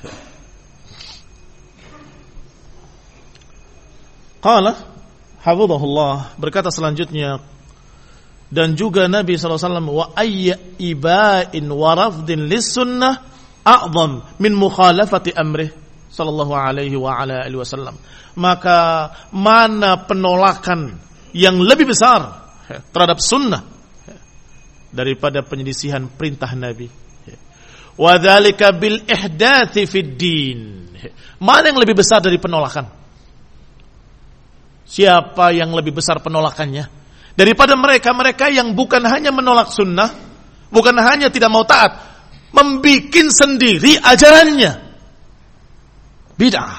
Qala hafizahullah, berkata selanjutnya, dan juga Nabi SAW, wa ayya iba'in wa rafdin lis sunnah a'zam min mukhalafati amrih sallallahu alaihi wa ala alihi wasallam. Maka mana penolakan yang lebih besar terhadap sunnah daripada penyelisihan perintah Nabi. Wa dzalika bil ihdatsy fid din. Mana yang lebih besar dari penolakan? Siapa yang lebih besar penolakannya daripada mereka-mereka yang bukan hanya menolak sunnah, bukan hanya tidak mau taat, membikin sendiri ajarannya bid'ah.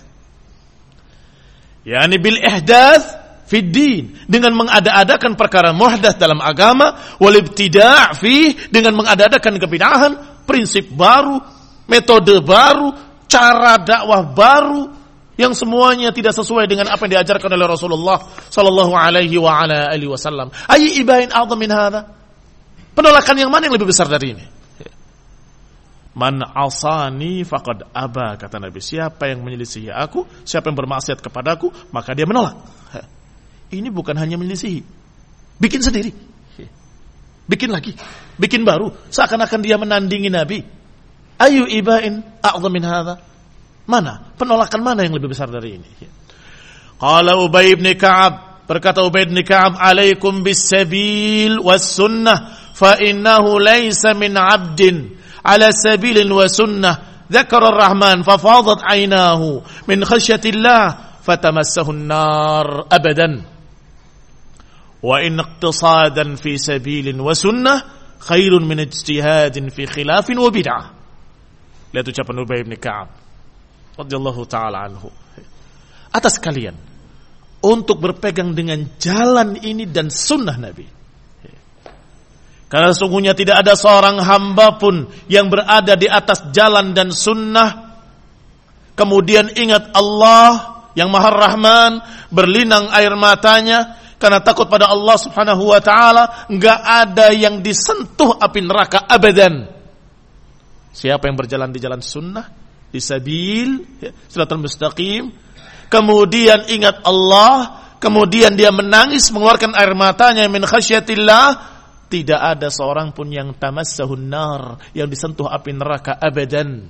Yani bil ihdats fid din, dengan mengada-adakan perkara muhdats dalam agama, wal ibtida' fi, dengan mengada-adakan kebid'ahan, prinsip baru, metode baru, cara dakwah baru, yang semuanya tidak sesuai dengan apa yang diajarkan oleh Rasulullah sallallahu alaihi wa ala alihi wasallam. Ayy ibain a'zam min hadza? Penolakan yang mana yang lebih besar dari ini? Man asani faqad aba, kata Nabi. Siapa yang menyelisihi aku, siapa yang bermaksiat kepadaku, maka dia menolak. Ini bukan hanya menyelisihi, bikin sendiri, bikin lagi, bikin baru, seakan-akan dia menandingi Nabi. Ayu ibain a'zam min hadza? Mana? Penolakan mana yang lebih besar dari ini? Qala Ubay bin Ka'ab, berkata Ubay bin Ka'ab, alaikum bis sabil was sunnah fa innahu laysa min 'abdin ala sabilin wa sunnah dzakara ar-rahman fa fadat 'aynahu min khasyatillah fatamassahu an-nar abadan wa in iqtisadan fi sabilin wa sunnah khairun min ijtihadin fi khilafin wa bid'ah. Lihat ucapan Ubay bin Ka'ab radhiyallahu ta'ala anhu. Atas kalian untuk berpegang dengan jalan ini dan sunnah Nabi. Karena sesungguhnya tidak ada seorang hamba pun yang berada di atas jalan dan sunnah, kemudian ingat Allah yang Maha Rahman, berlinang air matanya karena takut pada Allah Subhanahu wa ta'ala, enggak ada yang disentuh api neraka abadan. Siapa yang berjalan di jalan sunnah, di sabil, siratal mustaqim, kemudian ingat Allah, kemudian dia menangis mengeluarkan air matanya min khasyatillah, tidak ada seorang pun yang tamassahun nar, yang disentuh api neraka abadan.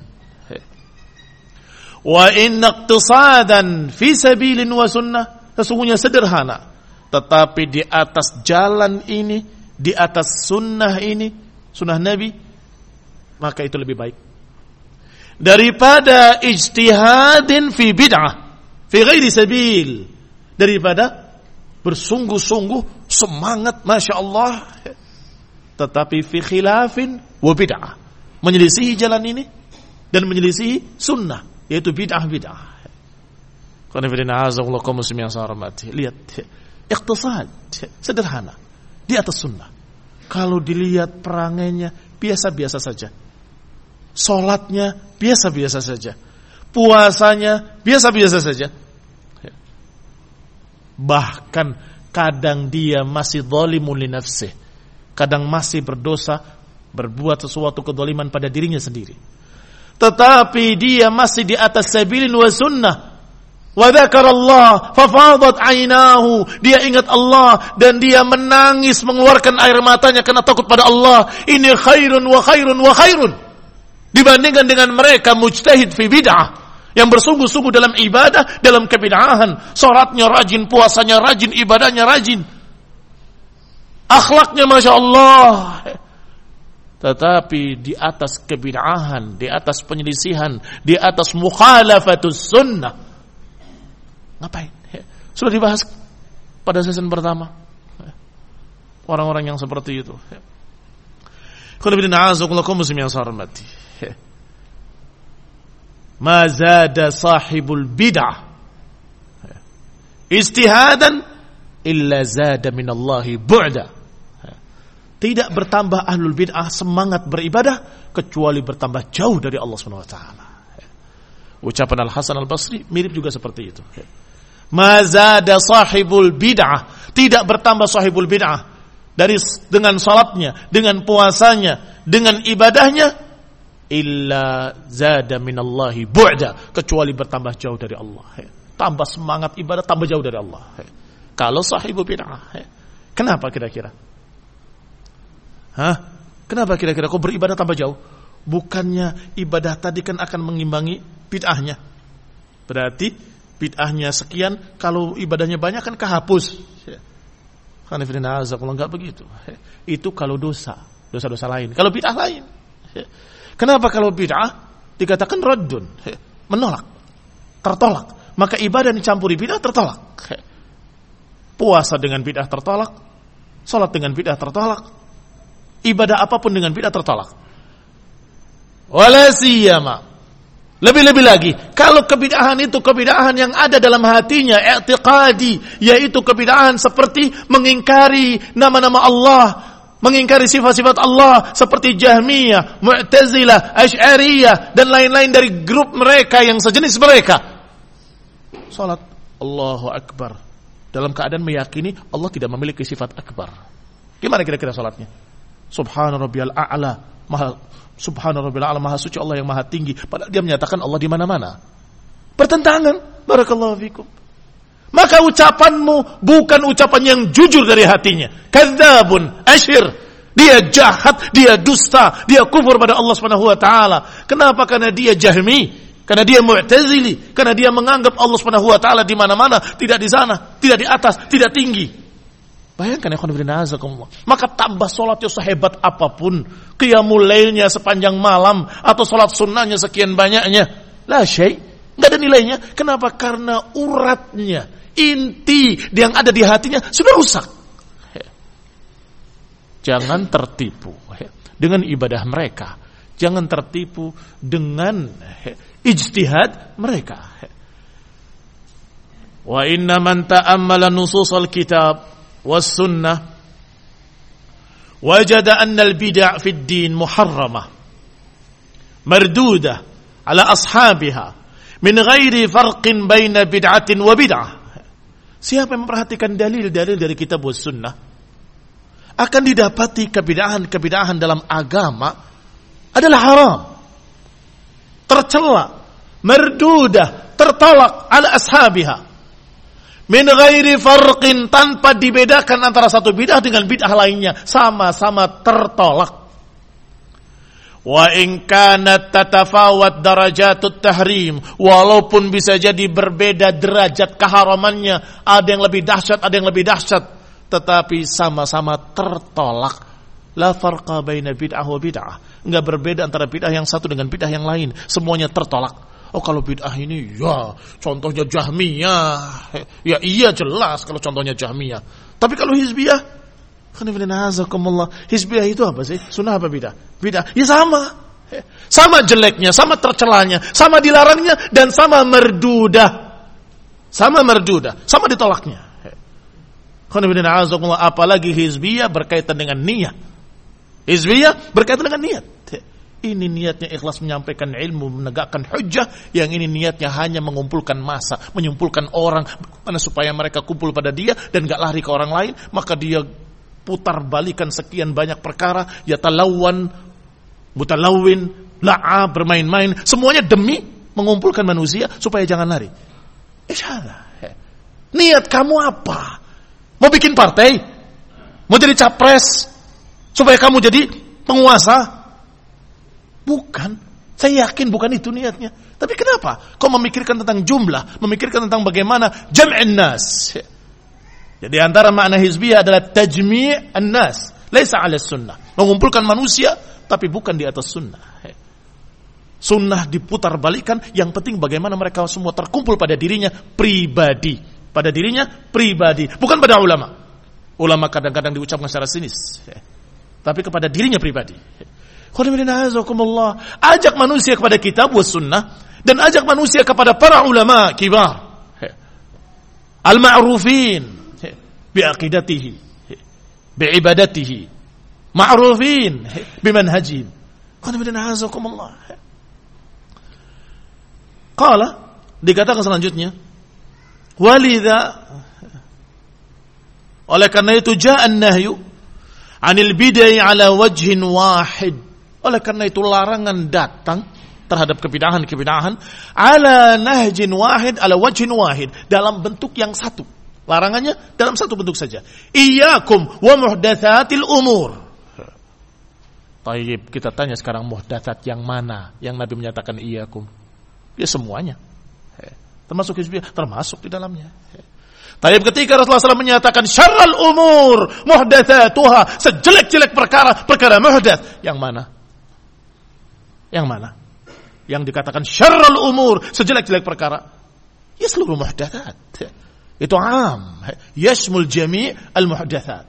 Wa inna iqtisadan fi sabilin wa sunnah, sesungguhnya sederhana, tetapi di atas jalan ini, di atas sunnah ini, sunnah Nabi, maka itu lebih baik daripada ijtihadin fi bid'ah fi ghairi sabil, daripada bersungguh-sungguh semangat Masya Allah tetapi fi khilafin wa bid'ah, menyelisihi jalan ini dan menyelisihi sunnah, yaitu bid'ah-bid'ah. Lihat, ikhtisad sederhana di atas sunnah. Kalau dilihat perangainya biasa-biasa saja, sholatnya biasa-biasa saja, puasanya biasa-biasa saja. Bahkan kadang dia masih zalimun li nafsih, kadang masih berdosa, berbuat sesuatu kezaliman pada dirinya sendiri, tetapi dia masih di atas sabilin wa sunnah. Wa dzakarallah fa fadat 'aynahu, dia ingat Allah dan dia menangis mengeluarkan air matanya karena takut pada Allah. Ini khairun wa khairun wa khairun, dibandingkan dengan mereka mujtahid fi bid'ah, yang bersungguh-sungguh dalam ibadah, dalam kebid'ahan, salatnya rajin, puasanya rajin, ibadahnya rajin, akhlaknya Masya Allah, tetapi di atas kebid'ahan, di atas penyelisihan, di atas mukhalafatus sunnah. Ngapain? Sudah dibahas pada season pertama, orang-orang yang seperti itu. Ma zada sahibul bid'ah ijtihadan illa zada minallahi bu'da. Tidak bertambah ahlul bid'ah semangat beribadah kecuali bertambah jauh dari Allah Subhanahu wa taala. Ucapan Al-Hasan Al-Basri mirip juga seperti itu. Ma zada sahibul bid'ah, tidak bertambah sahibul bid'ah dengan salatnya, dengan puasanya, dengan ibadahnya, illa zada minallahi bu'da, kecuali bertambah jauh dari Allah. Tambah semangat ibadah, tambah jauh dari Allah. Kalau sahibul bid'ah, kenapa kira-kira? Kenapa kira-kira kok beribadah tambah jauh? Bukannya ibadah tadi kan akan mengimbangi bid'ahnya. Berarti bid'ahnya sekian, kalau ibadahnya banyak kan kehapus. Enggak begitu. Itu kalau dosa-dosa lain. Kalau bid'ah lain. Kenapa kalau bid'ah dikatakan raddun, menolak, tertolak? Maka ibadah dicampuri bid'ah tertolak. Puasa dengan bid'ah tertolak, salat dengan bid'ah tertolak, ibadah apapun dengan bid'ah tertolak. Wala siyama, lebih-lebih lagi kalau kebid'ahan itu kebid'ahan yang ada dalam hatinya, i'tiqadi, yaitu kebid'ahan seperti mengingkari nama-nama Allah, mengingkari sifat-sifat Allah, seperti Jahmiyah, Mu'tazilah, Asy'ariyah dan lain-lain dari grup mereka yang sejenis mereka. Salat Allahu Akbar dalam keadaan meyakini Allah tidak memiliki sifat akbar. Gimana kira-kira salatnya? Subhana rabbiyal a'la, Subhana rabbiyal a'la, maha suci Allah yang maha tinggi, padahal dia menyatakan Allah di mana-mana. Pertentangan. Barakallahu fikum. Maka ucapanmu bukan ucapan yang jujur dari hatinya. Kadzabun asyir. Dia jahat, dia dusta, dia kufur pada Allah Subhanahu wa taala. Kenapa? Karena dia Jahmi, karena dia Mu'tazili, karena dia menganggap Allah Subhanahu wa taala di mana-mana, tidak di sana, tidak di atas, tidak tinggi. Bayangkan ya khonibina azakumullah. Maka tambah sholatnya sehebat apapun, qiyamul lailnya sepanjang malam, atau sholat sunnahnya sekian banyaknya, la syai', nggak ada nilainya. Kenapa? Karena uratnya, inti yang ada di hatinya sudah rusak. Jangan tertipu dengan ibadah mereka, jangan tertipu dengan ijtihad mereka. Wa inna man ta'ammala nususal kitab والسنة وجد أن البدع في الدين محرمة مردودة على أصحابها من غير فرق بين بدعة وبدعة. Siapa yang memperhatikan dalil-dalil dari kitab was sunnah akan didapati kebidahan-kebidahan dalam agama adalah haram, tercela, mardudah, tertolak ala ashabiha min ghairi farqin, tanpa dibedakan antara satu bid'ah dengan bid'ah lainnya, sama-sama tertolak. Wa in kanat tatafawat darajatut tahrim, walaupun bisa jadi berbeda derajat keharamannya, ada yang lebih dahsyat, ada yang lebih dahsyat, tetapi sama-sama tertolak. La farqa baina bid'ah wa bid'ah, enggak berbeda antara bid'ah yang satu dengan bid'ah yang lain, semuanya tertolak. Oh, kalau bid'ah ini ya contohnya Jahmiyah. Ya iya jelas kalau contohnya Jahmiyah. Tapi kalau Hizbiyah, Hizbiyah itu apa sih? Sunnah apa bid'ah? Bid'ah. Ya sama. Sama jeleknya, sama tercelanya, sama dilarangnya, dan sama merdudah. Sama merdudah, sama ditolaknya. Apalagi Hizbiyah berkaitan dengan niat. Hizbiyah berkaitan dengan niat. Ini niatnya ikhlas menyampaikan ilmu, menegakkan hujjah. Yang ini niatnya hanya mengumpulkan massa, mengumpulkan orang, mana supaya mereka kumpul pada dia dan gak lari ke orang lain. Maka dia putar balikan sekian banyak perkara, ya talawan, mutalawin, la'a, bermain-main, semuanya demi mengumpulkan manusia supaya jangan lari. Niat kamu apa? Mau bikin partai? Mau jadi capres supaya kamu jadi penguasa? Bukan, saya yakin bukan itu niatnya. Tapi kenapa? Kau memikirkan tentang jumlah, memikirkan tentang bagaimana jam'in nas. Jadi antara makna hizbiyah adalah tajmi' an-nas, laisa 'ala sunnah. Mengumpulkan manusia tapi bukan di atas sunnah. Sunnah diputar balikan, yang penting bagaimana mereka semua terkumpul pada dirinya pribadi. Pada dirinya pribadi, bukan pada ulama. Ulama kadang-kadang diucapkan secara sinis, tapi kepada dirinya pribadi. Ajak manusia kepada kitab was sunnah, dan ajak manusia kepada para ulama kibar al-ma'rufin bi aqidatihi bi ibadatihi ma'rufin bimanhajihim. Qala, dikatakan selanjutnya, walidha, oleh karena itu ja'an nahyu 'anil bid'ah 'ala wajhin wahid. Oleh karena itu larangan datang terhadap kebid'ahan 'ala nahjin wahid, 'ala wajhin wahid, dalam bentuk yang satu. Larangannya dalam satu bentuk saja. Iyyakum wa muhdatsatil umur. Tayyib, kita tanya sekarang muhdatsat yang mana yang Nabi menyatakan iyyakum? Ya semuanya. Termasuk hizbiyah, termasuk di dalamnya. Tapi ketika Rasulullah SAW menyatakan syarrul umur muhdatsatuha, sejelek-jelek perkara muhdats, yang mana? Yang mana? Yang dikatakan syarrul umur, sejelek-jelek perkara, ya seluruh muhdatsat. Itu am, yashmul jami' al-muhdatsat.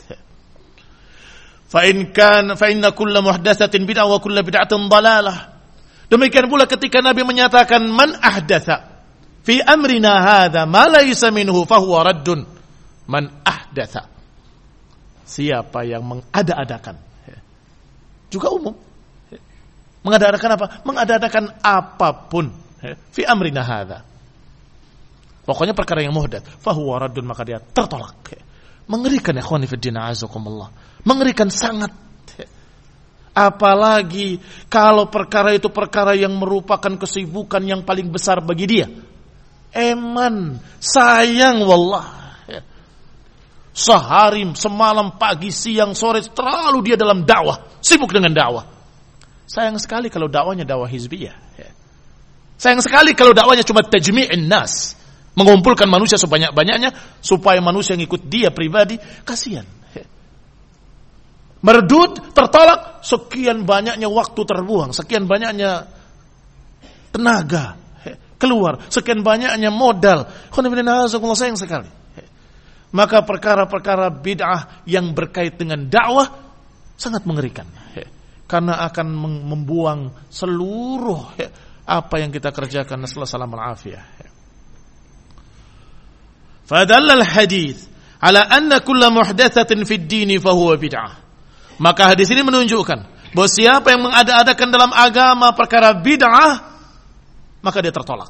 Fa inna kulla muhdatsatin bid'ah wa kulla bid'atin dhalalah. Demikian pula ketika Nabi menyatakan man ahdatsa fi amrina hadza ma laysa minhu fahuwa raddun. Man ahdatsa, siapa yang mengada-adakan, juga umum. Mengada-adakan apa? Mengada-adakan apapun fi amrina hadza, pokoknya perkara yang muhdats, fahuwa raddun, maka dia tertolak. Mengerikan ya ikhwani fid din, azakumullah. Mengerikan sangat. Apalagi kalau perkara itu perkara yang merupakan kesibukan yang paling besar bagi dia. Eman, sayang wallah. Sehari, semalam, pagi, siang, sore, terlalu dia dalam dakwah, sibuk dengan dakwah. Sayang sekali kalau dakwahnya dakwah hizbiyah. Sayang sekali kalau dakwahnya cuma tajmi'in nas, mengumpulkan manusia sebanyak-banyaknya supaya manusia yang ikut dia pribadi. Kasihan. Merdud, tertolak, sekian banyaknya waktu terbuang, sekian banyaknya tenaga keluar, sekian banyaknya modal. Sayang sekali. Maka perkara-perkara bid'ah yang berkait dengan dakwah sangat mengerikan, karena akan membuang seluruh apa yang kita kerjakan. Nasallallahu alaihi. Fadalla al-hadits ala anna kulla muhdatsatin fid din fa huwa bid'ah. Maka hadis ini menunjukkan bahwa siapa yang mengada-adakan dalam agama perkara bid'ah, maka dia tertolak.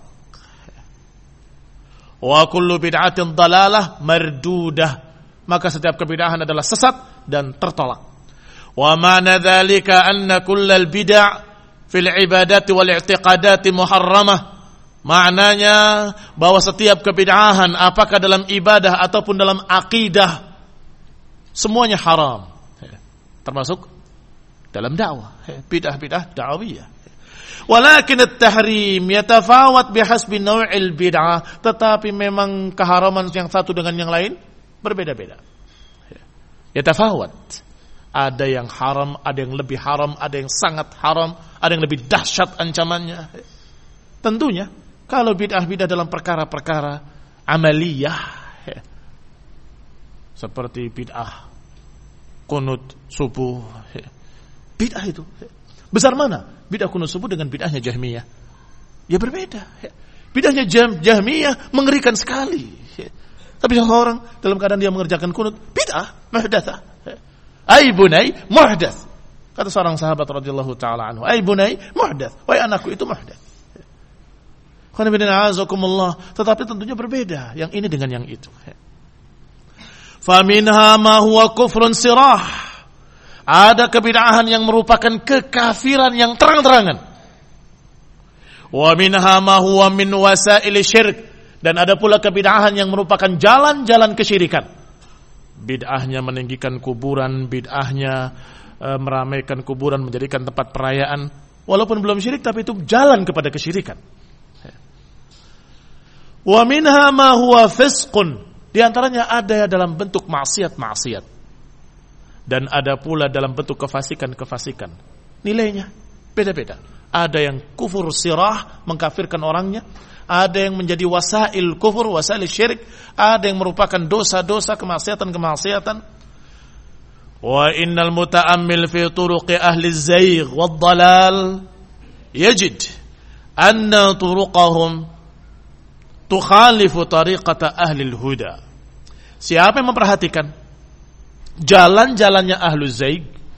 Wa kullu bid'atin dalalah mardudah, maka setiap kebid'ahan adalah sesat dan tertolak. Wa ma'na dzalika anna kullal bid'ah fil ibadati wal i'tiqadati muharramah. Maknanya bahwa setiap kebid'ahan apakah dalam ibadah ataupun dalam akidah, semuanya haram. Termasuk dalam dakwah, bid'ah da'wiyah. Walakin at-tahrim yatafawat bihasbi naw'il bid'ah, tetapi memang keharaman yang satu dengan yang lain berbeda-beda. Yatafawat. Ada yang haram, ada yang lebih haram, ada yang sangat haram, ada yang lebih dahsyat ancamannya. Tentunya kalau bid'ah dalam perkara-perkara amaliyah, seperti bid'ah kunut subuh, bid'ah itu besar mana? Bid'ah kunut subuh dengan bid'ahnya Jahmiyah, ya berbeda. Bid'ahnya Jahmiyah mengerikan sekali. Tapi seorang dalam keadaan dia mengerjakan kunut, bid'ah muhdatsah. Ai bunai muhdats. Kata seorang sahabat radhiyallahu taala anhu, ai bunai muhdats. Wahai anakku, itu muhdats. Tetapi tentunya berbeda yang ini dengan yang itu. Faminha ma huwa kufrun sirah. Ada kebid'ahan yang merupakan kekafiran yang terang-terangan. Wa minha ma huwa min wasail syirk. Dan ada pula kebid'ahan yang merupakan jalan-jalan kesyirikan. Bid'ahnya meninggikan kuburan, bid'ahnya meramaikan kuburan, menjadikan tempat perayaan. Walaupun belum syirik, tapi itu jalan kepada kesyirikan. Wa minha ma huwa fisqun. Di antaranya ada dalam bentuk maksiat-maksiat. Dan ada pula dalam bentuk kefasikan-kefasikan. Nilainya beda-beda. Ada yang kufur sirah, mengkafirkan orangnya. Ada yang menjadi wasail kufur, wasail syirik. Ada yang merupakan dosa-dosa, kemaksiatan-kemaksiatan. Wa innal muta'ammil fi turuqi ahli az-zaygh wad-dhalal yajid anna turuqahum tukhalifu tariqata ahli al-huda. Siapa yang memperhatikan jalan-jalannya ahlu zaig,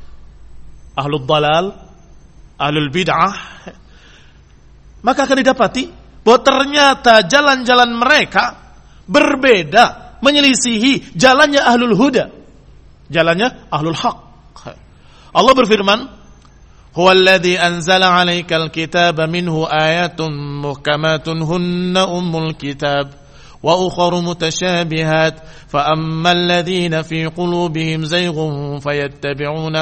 ahlul dalal, ahlul bid'ah, maka akan didapati bahwa ternyata jalan-jalan mereka berbeda, menyelisihi jalannya ahlul huda, jalannya ahlul haq. Allah berfirman, huwallazi anzala 'alaikal kitaba minhu ayatun muhkamatun hunna ummul kitab wa ukharu mutasyabihat fa ammal ladzina fi qulubihim zayghun fayattabi'una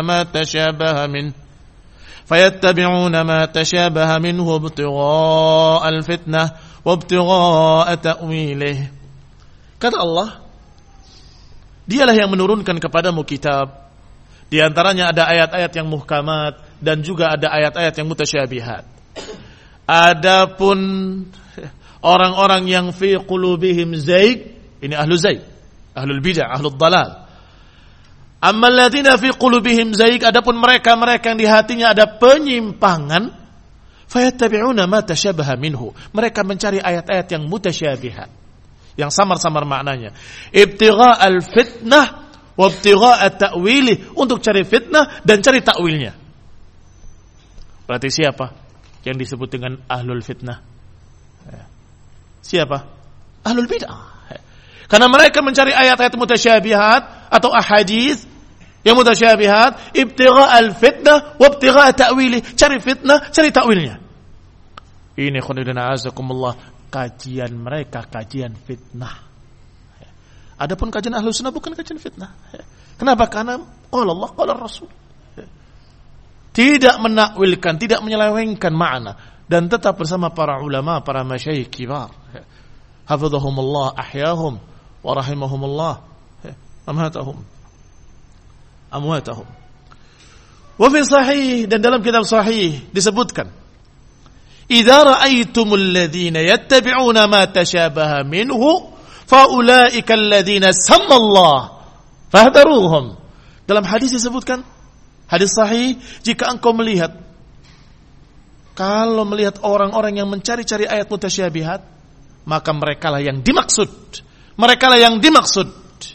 ma tashabaha minhu ibtigha'al fitnah wa ibtigha'a ta'wilih. Kata Allah, dialah yang menurunkan kepadamu kitab, di antaranya ada ayat-ayat yang muhkamat dan juga ada ayat-ayat yang mutasyabihat. Adapun orang-orang yang fi qulubihim zayg, ini ahlu zayg, ahlul bid'ah, ahlul dalal. Ammal ladzina fi qulubihim zayg, adapun mereka-mereka yang di hatinya ada penyimpangan, fayattabi'una ma tashabaha minhu, mereka mencari ayat-ayat yang mutasyabihat, yang samar-samar maknanya. Ibtigha'al fitnah wa ibtigha'a ta'wilih, untuk cari fitnah dan cari takwilnya. Berarti siapa yang disebut dengan ahlul fitnah? Siapa? Ahlul bid'ah. Karena mereka mencari ayat-ayat mutasyabihat atau ahadits yang mutasyabihat, ibtigha'al fitnah wa ibtigha'a ta'wilih, cari fitnah, cari takwilnya. Ini khonidina azakumullah, kajian mereka kajian fitnah. Adapun kajian ahlus sunnah bukan kajian fitnah. Kenapa? Karena qala Allah, qala Rasul. Tidak menakwilkan, tidak menyelewengkan makna, dan tetap bersama para ulama, para masyayikh kibar. Hafizahumullah, ahyahum wa rahimahumullah, amhatahum, amwatahum. Wa fi sahih, dan dalam kitab sahih disebutkan, idza ra'aitumul ladzina yattabi'una ma tashabaha minhu faulaika alladzina sammallah fahdharuhum. Dalam hadis disebutkan, hadis sahih, jika engkau melihat, kalau melihat orang-orang yang mencari-cari ayat mutasyabihat, maka merekalah yang dimaksud. Merekalah yang dimaksud.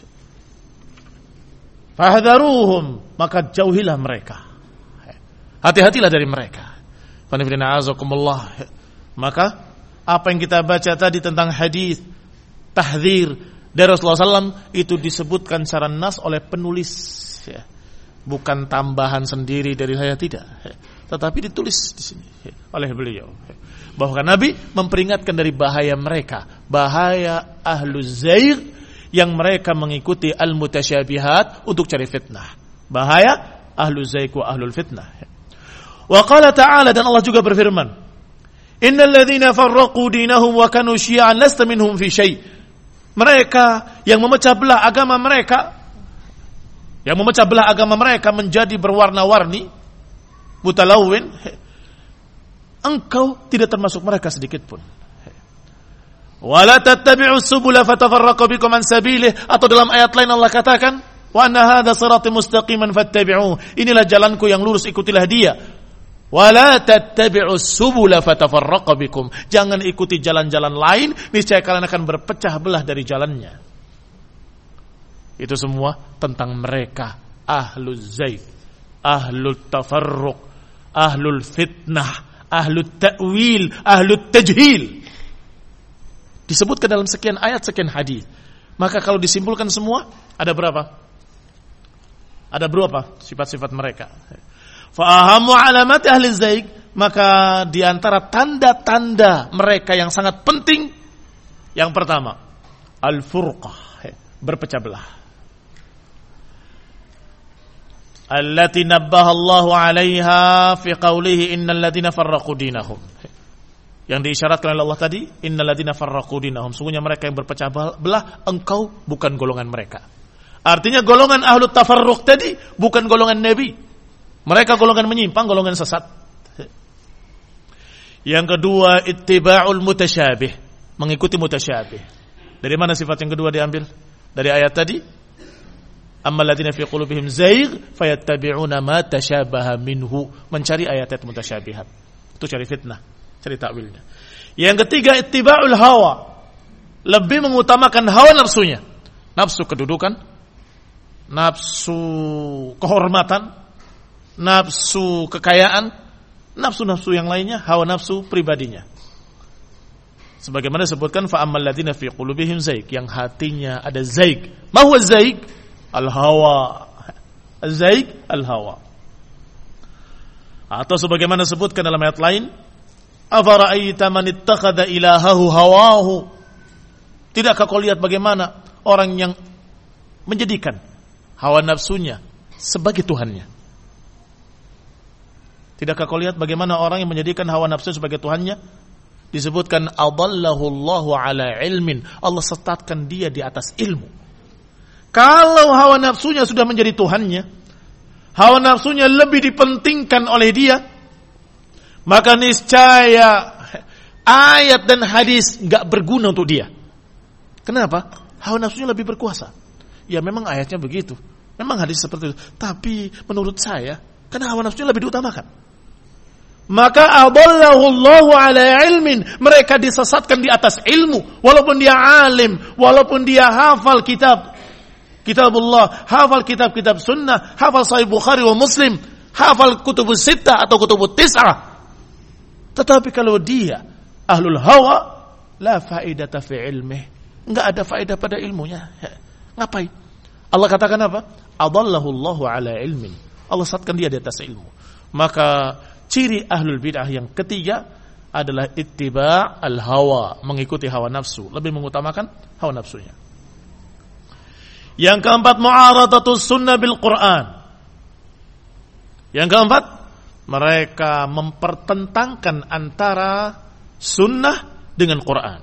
Fahdharuhum, maka jauhilah mereka. Hati-hatilah dari mereka. Fanifrina azakumullah. Maka apa yang kita baca tadi tentang hadis tahdzir dari Rasulullah SAW itu disebutkan secara nas oleh penulis, ya. Bukan tambahan sendiri dari saya, tidak, tetapi ditulis di sini oleh beliau, bahwa Nabi memperingatkan dari bahaya mereka, bahaya ahlu zayg yang mereka mengikuti al-mutasyabihat untuk cari fitnah, bahaya ahlu zayg wa ahlul fitnah. Wa qala ta'ala, dan Allah juga berfirman, innal ladzina farraqu dinahum wa kanu syi'an lasta minhum fi syai'. Mereka yang memecah belah agama mereka, yang memecah belah agama mereka menjadi berwarna-warni, mutalawwin, engkau tidak termasuk mereka sedikit pun. Wala tattabi'us subula fatafarraqu bikum an sabilih, atau dalam ayat lain Allah katakan, wa anna hadza siratal mustaqiman fattabi'uhu, inilah jalanku yang lurus, ikutilah dia. Wala tattabi'us subula fatafarraqu bikum, jangan ikuti jalan-jalan lain, niscaya kalian akan berpecah belah dari jalannya. Itu semua tentang mereka, ahlul zayg, ahlul tafarruq, ahlul fitnah, ahlul ta'wil, ahlul tajhil. Disebutkan dalam sekian ayat, sekian hadis. Maka kalau disimpulkan semua, ada berapa? Ada berapa sifat-sifat mereka? Fa'ahamu alamat ahli zayg, maka di antara tanda-tanda mereka yang sangat penting, yang pertama, al-furqah, berpecah belah. Allati nabbaha Allahu 'alaiha fi qawlihi innal ladzina farraqu dinahum. Yang diisyaratkan oleh Allah tadi, innal ladzina farraqu dinahum, sungguhnya mereka yang berpecah belah, engkau bukan golongan mereka. Artinya golongan ahlu tafarruq tadi bukan golongan Nabi. Mereka golongan menyimpang, golongan sesat. Yang kedua, ittiba'ul mutasyabih, mengikuti mutasyabih. Dari mana sifat yang kedua diambil? Dari ayat tadi, ammal ladzina fi qulubihim zayg fayattabi'una ma tashabaha minhu, mencari ayat-ayat mutasyabihat, itu cari fitnah, cari takwilnya. Yang ketiga, ittiba'ul hawa, lebih mengutamakan hawa nafsunya, nafsu kedudukan, nafsu kehormatan, nafsu kekayaan, nafsu-nafsu yang lainnya, hawa nafsu pribadinya. Sebagaimana disebutkan fa ammal ladzina fi qulubihim zaig, yang hatinya ada zaig. Ma huwa zaig? Al-hawa. Zaig al-hawa. Atau sebagaimana disebutkan dalam ayat lain, afara'aita man ittakhadha ilahahu hawahu. Tidakkah kau lihat bagaimana orang yang menjadikan hawa nafsunya sebagai Tuhannya? Tidakkah kau lihat bagaimana orang yang menjadikan hawa nafsunya sebagai Tuhannya? Disebutkan adallahu Allahu ala ilmin. Allah setatkan dia di atas ilmu. Kalau hawa nafsunya sudah menjadi Tuhannya, hawa nafsunya lebih dipentingkan oleh dia, maka niscaya ayat dan hadis gak berguna untuk dia. Kenapa? Hawa nafsunya lebih berkuasa. Ya memang ayatnya begitu, memang hadis seperti itu, tapi menurut saya, karena hawa nafsunya lebih diutamakan, maka adallahu Allahu ala ilmin. Mereka disesatkan di atas ilmu. Walaupun dia alim, walaupun dia hafal kitabullah, hafal kitab-kitab sunnah, hafal sahih Bukhari wa Muslim, hafal kutubus sittah atau kutubus tis'ah, tetapi kalau dia ahlul hawa, la faidata fi ilmih, enggak ada faedah pada ilmunya. Ngapain? Allah katakan apa? Adallahu Allahu ala ilmin. Allah sesatkan dia di atas ilmu. Maka ciri ahlul bid'ah yang ketiga adalah ittiba' al-hawa, mengikuti hawa nafsu, lebih mengutamakan hawa nafsunya. Yang keempat, mu'aradatus sunnah bil Quran. Yang keempat, mereka mempertentangkan antara sunnah dengan Quran.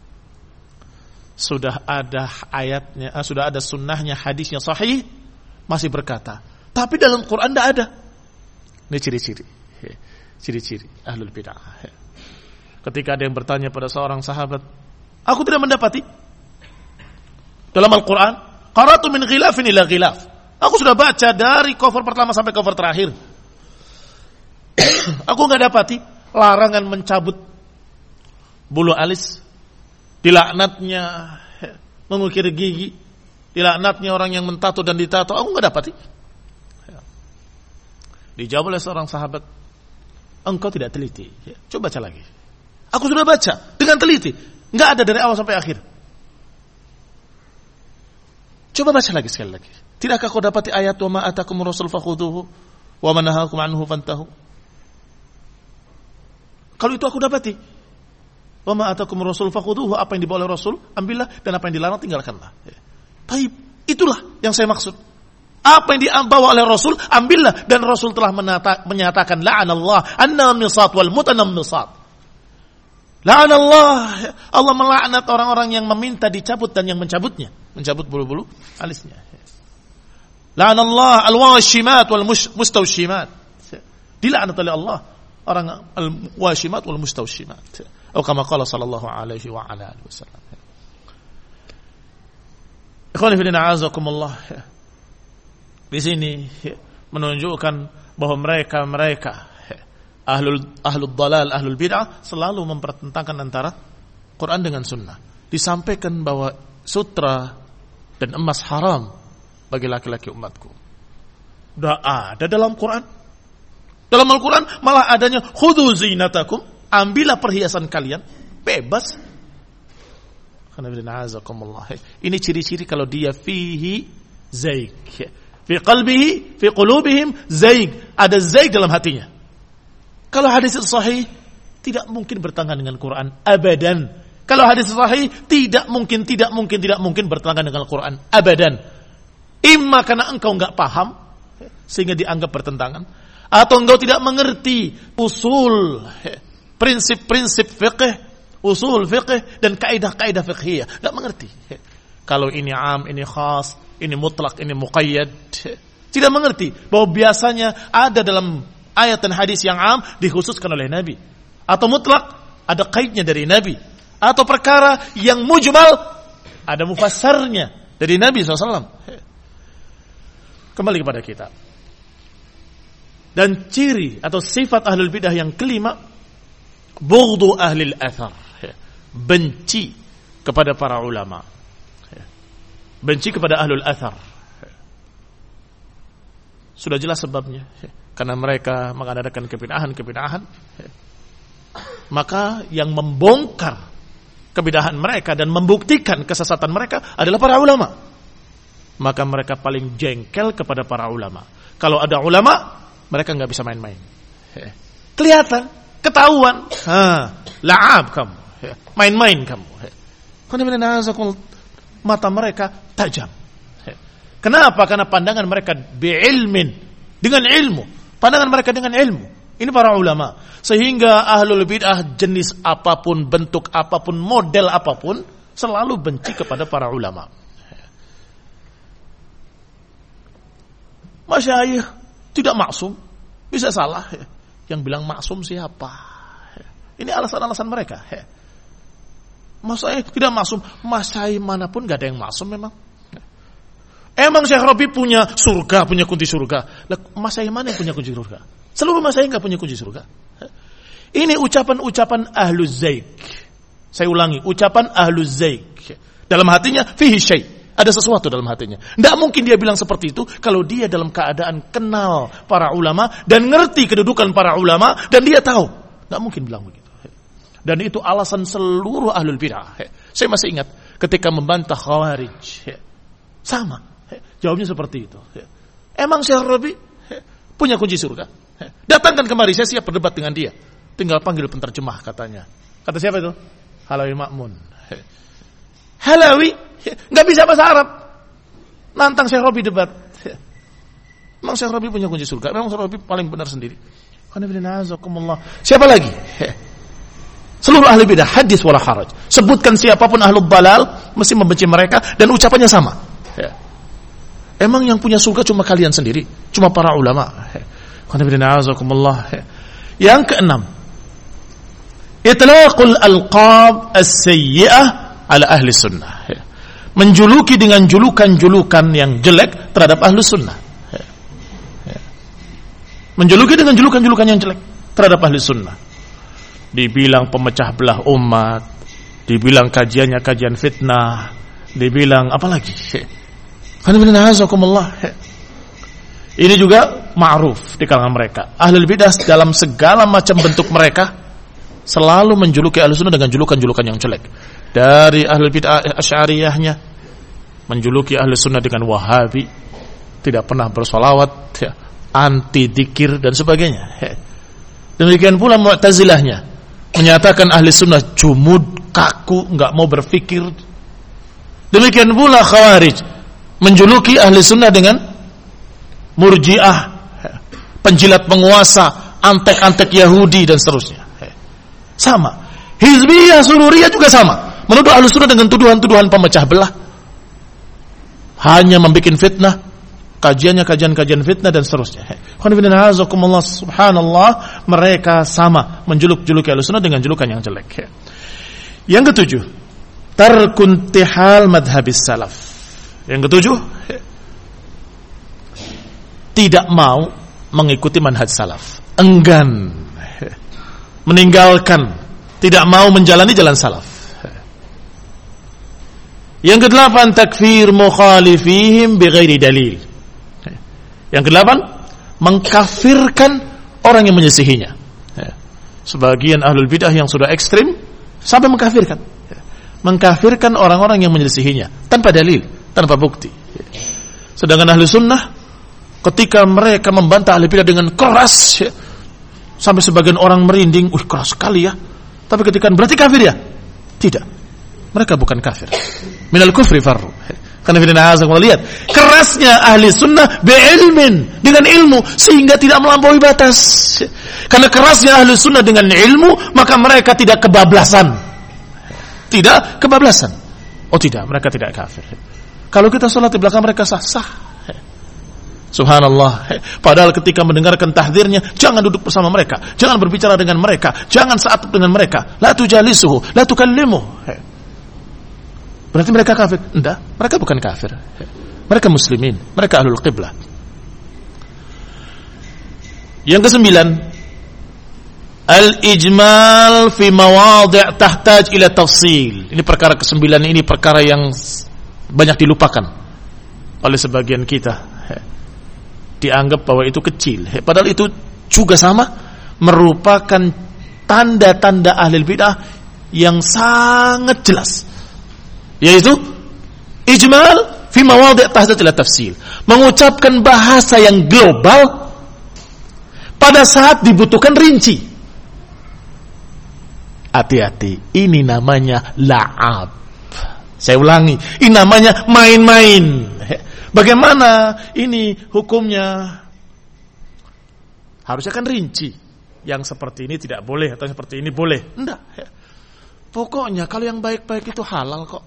Sudah ada ayatnya, sudah ada sunnahnya, hadisnya sahih, masih berkata, tapi dalam Quran tidak ada. Ini ciri-ciri ahlul bid'ah. Ketika ada yang bertanya pada seorang sahabat, aku tidak mendapati dalam Al-Quran qara'tu min ghilafin ila ghilaf. Aku sudah baca dari cover pertama sampai cover terakhir. Aku enggak dapati larangan mencabut bulu alis, dilaknatnya mengukir gigi, dilaknatnya orang yang mentato dan ditato. Aku enggak dapati. Dijawab oleh seorang sahabat, engkau tidak teliti. Coba baca lagi. Aku sudah baca dengan teliti, enggak ada dari awal sampai akhir. Coba baca lagi sekali lagi. Tidakkah kau dapati ayat wa ma atakum rasul fakhuduhu wa ma nahakum anhu fantahu? Kalau itu aku dapati. Wa ma atakum rasul fakhuduhu, apa yang dibawa oleh Rasul ambillah, dan apa yang dilarang tinggalkanlah. Baik, itulah yang saya maksud. Apa yang dibawa oleh Rasul ambillah, dan Rasul telah menyatakan la'anallah an-namisat wal mutanammisat. La'anallah, Allah melaknat orang-orang yang meminta dicabut dan yang mencabutnya, mencabut bulu-bulu alisnya. La'anallah al-washimat wal mustawshimat. Dilaknat oleh Allah orang al-washimat wal mustawshimat. Atau kama qala sallallahu alaihi wa ala alihi wasallam. Ikhwani fillah, a'azakumullah. Di sini menunjukkan bahwa mereka ahlul dalal, ahlul bid'ah selalu mempertentangkan antara Quran dengan sunnah. Disampaikan bahwa sutra dan emas haram bagi laki-laki umatku. Sudah ada dalam Quran. Dalam Al-Quran malah adanya khudhu zinatakum, ambillah perhiasan kalian, bebas. Ini ciri-ciri kalau dia fihi zaig. Fi qalbihi, fi qulubihim zaig. Ada zaig dalam hatinya. Kalau hadis sahih tidak mungkin bertentangan dengan Quran abadan. Kalau hadis sahih tidak mungkin bertentangan dengan Quran abadan. Imma karena engkau enggak paham sehingga dianggap bertentangan, atau engkau tidak mengerti usul, prinsip-prinsip fiqh, usul fiqh dan kaidah-kaidah fiqhiyah, enggak mengerti. Kalau ini am, ini khas, ini mutlak, ini muqayyad, tidak mengerti bahwa biasanya ada dalam ayat dan hadis yang am dikhususkan oleh Nabi, atau mutlak ada kaidnya dari Nabi, atau perkara yang mujmal ada mufassarnya dari Nabi SAW. Kembali kepada kita. Dan ciri atau sifat ahlul bidah yang kelima, bughdu ahlil athar, benci kepada para ulama, benci kepada ahlul athar. Sudah jelas sebabnya. Karena mereka mengadakan kebid'ahan. Maka yang membongkar kebid'ahan mereka dan membuktikan kesesatan mereka adalah para ulama. Maka mereka paling jengkel kepada para ulama. Kalau ada ulama, mereka nggak bisa main-main. Kelihatan, ketahuan. La'ab kamu. Main-main kamu. Mata mereka tajam. Kenapa? Karena pandangan mereka bi'ilmin, dengan ilmu. Pandangan mereka dengan ilmu. Ini para ulama. Sehingga ahlul bid'ah jenis apapun, bentuk apapun, model apapun, selalu benci kepada para ulama. Masyayikh tidak maksum, bisa salah. Yang bilang maksum siapa? Ini alasan-alasan mereka. Masyayikh tidak maksum, masyayikh manapun gak ada yang maksum memang. Emang Syekh Rabi punya surga, punya kunci surga. Lah, masyayikh mana yang punya kunci surga? Seluruh masyayikh enggak punya kunci surga. Ini ucapan-ucapan ahluz zaik. Saya ulangi, ucapan ahluz zaik. Dalam hatinya fihi syai'. Ada sesuatu dalam hatinya. Tidak mungkin dia bilang seperti itu kalau dia dalam keadaan kenal para ulama dan ngerti kedudukan para ulama dan dia tahu. Tidak mungkin bilang begitu. Dan itu alasan seluruh ahlul bid'ah. Saya masih ingat ketika membantah Khawarij. Sama. Jawabnya seperti itu. Emang Syekh Rabi punya kunci surga? Datangkan kemari, saya siap berdebat dengan dia. Tinggal panggil penterjemah katanya. Kata siapa itu? Halawi Ma'mun. Halawi nggak bisa bahasa Arab. Nantang Syekh Rabi debat. Emang Syekh Rabi punya kunci surga? Memang Syekh Rabi paling benar sendiri. Siapa lagi? Seluruh ahli bidah hadis wala haraj. Sebutkan siapapun ahlul balal mesti membenci mereka dan ucapannya sama. Emang yang punya surga cuma kalian sendiri? Cuma para ulama? Yang keenam, itlaqul alqab as-sayyi'ah ala ahli sunnah. Menjuluki dengan julukan-julukan yang jelek terhadap ahli sunnah. Menjuluki dengan julukan-julukan yang jelek terhadap ahli sunnah. Dibilang pemecah belah umat, dibilang kajiannya kajian fitnah, dibilang apa lagi? Ini juga ma'ruf di kalangan mereka. Ahlul bidah dalam segala macam bentuk mereka selalu menjuluki ahli sunnah dengan julukan-julukan yang jelek. Dari ahlul bidah asy'ariyahnya menjuluki ahli sunnah dengan wahabi, tidak pernah bersolawat, anti dzikir dan sebagainya. Demikian pula mu'tazilahnya menyatakan ahli sunnah jumud, kaku, enggak mau berfikir. Demikian pula Khawarij menjuluki ahli sunnah dengan murji'ah, penjilat penguasa, antek-antek Yahudi dan seterusnya. Sama. Hizbiyah, sururiyah juga sama. Menuduh ahli sunnah dengan tuduhan-tuduhan pemecah belah. Hanya membuat fitnah, kajiannya kajian-kajian fitnah dan seterusnya. Subhanallah, mereka sama menjuluki ahli sunnah dengan julukan yang jelek. Yang ketujuh, tarkun tihal madhabis salaf. Yang ketujuh, tidak mau mengikuti manhaj salaf, enggan, meninggalkan, tidak mau menjalani jalan salaf. Yang kedelapan, takfir mukhalifihim bighairi dalil. Yang kedelapan, mengkafirkan orang yang menyelisihinya. Sebagian ahlul bidah yang sudah ekstrim sampai mengkafirkan orang-orang yang menyelisihinya tanpa dalil, tanpa bukti. Sedangkan ahli sunnah ketika mereka membantah ahli bidah dengan keras, sampai sebagian orang merinding, keras sekali ya. Tapi ketika berarti kafir ya? Tidak. Mereka bukan kafir. Minal kufri farru. Karena lihat kerasnya ahli sunnah bi'ilmin, dengan ilmu, sehingga tidak melampaui batas. Karena kerasnya ahli sunnah dengan ilmu, maka mereka tidak kebablasan. Tidak kebablasan. Oh tidak, mereka tidak kafir. Kalau kita sholat di belakang mereka sah-sah. Subhanallah. Padahal ketika mendengarkan tahdzirnya, jangan duduk bersama mereka, jangan berbicara dengan mereka, jangan saat dengan mereka. La tujalisuhu, la tukallimuh. Berarti mereka kafir? Enggak, mereka bukan kafir. Mereka muslimin, mereka ahlul qiblah. Yang kesembilan, al-ijmal fi mawadhi' tahtaj ila tafsil. Ini perkara kesembilan, ini perkara yang banyak dilupakan oleh sebagian kita. dianggap bahwa itu kecil. Padahal itu juga sama merupakan tanda-tanda ahli bid'ah yang sangat jelas, yaitu ijmal fi mawadhi' tahdid ila tafsil, mengucapkan bahasa yang global pada saat dibutuhkan rinci. Hati-hati, ini namanya la'ab. Saya ulangi, ini namanya main-main. Bagaimana ini hukumnya? Harusnya kan rinci. Yang seperti ini tidak boleh atau seperti ini boleh. Enggak. Pokoknya kalau yang baik-baik itu halal kok.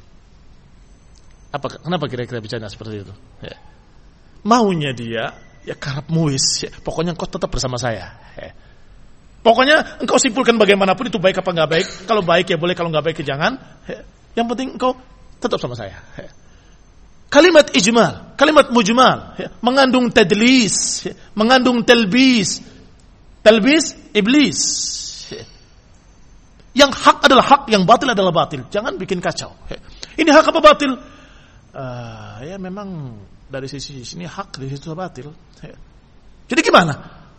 Kenapa kira-kira bicara seperti itu? Maunya dia ya karap muis. Pokoknya engkau tetap bersama saya. Pokoknya engkau simpulkan bagaimanapun itu baik apa enggak baik. Kalau baik ya boleh, kalau enggak baik ya jangan. Yang penting engkau tetap sama saya. Kalimat ijmal, kalimat mujmal, mengandung tadlis, mengandung talbis. Talbis iblis. Yang hak adalah hak, yang batil adalah batil. Jangan bikin kacau. Ini hak apa batil? Ya memang dari sisi sini hak, dari situ batil. Jadi gimana?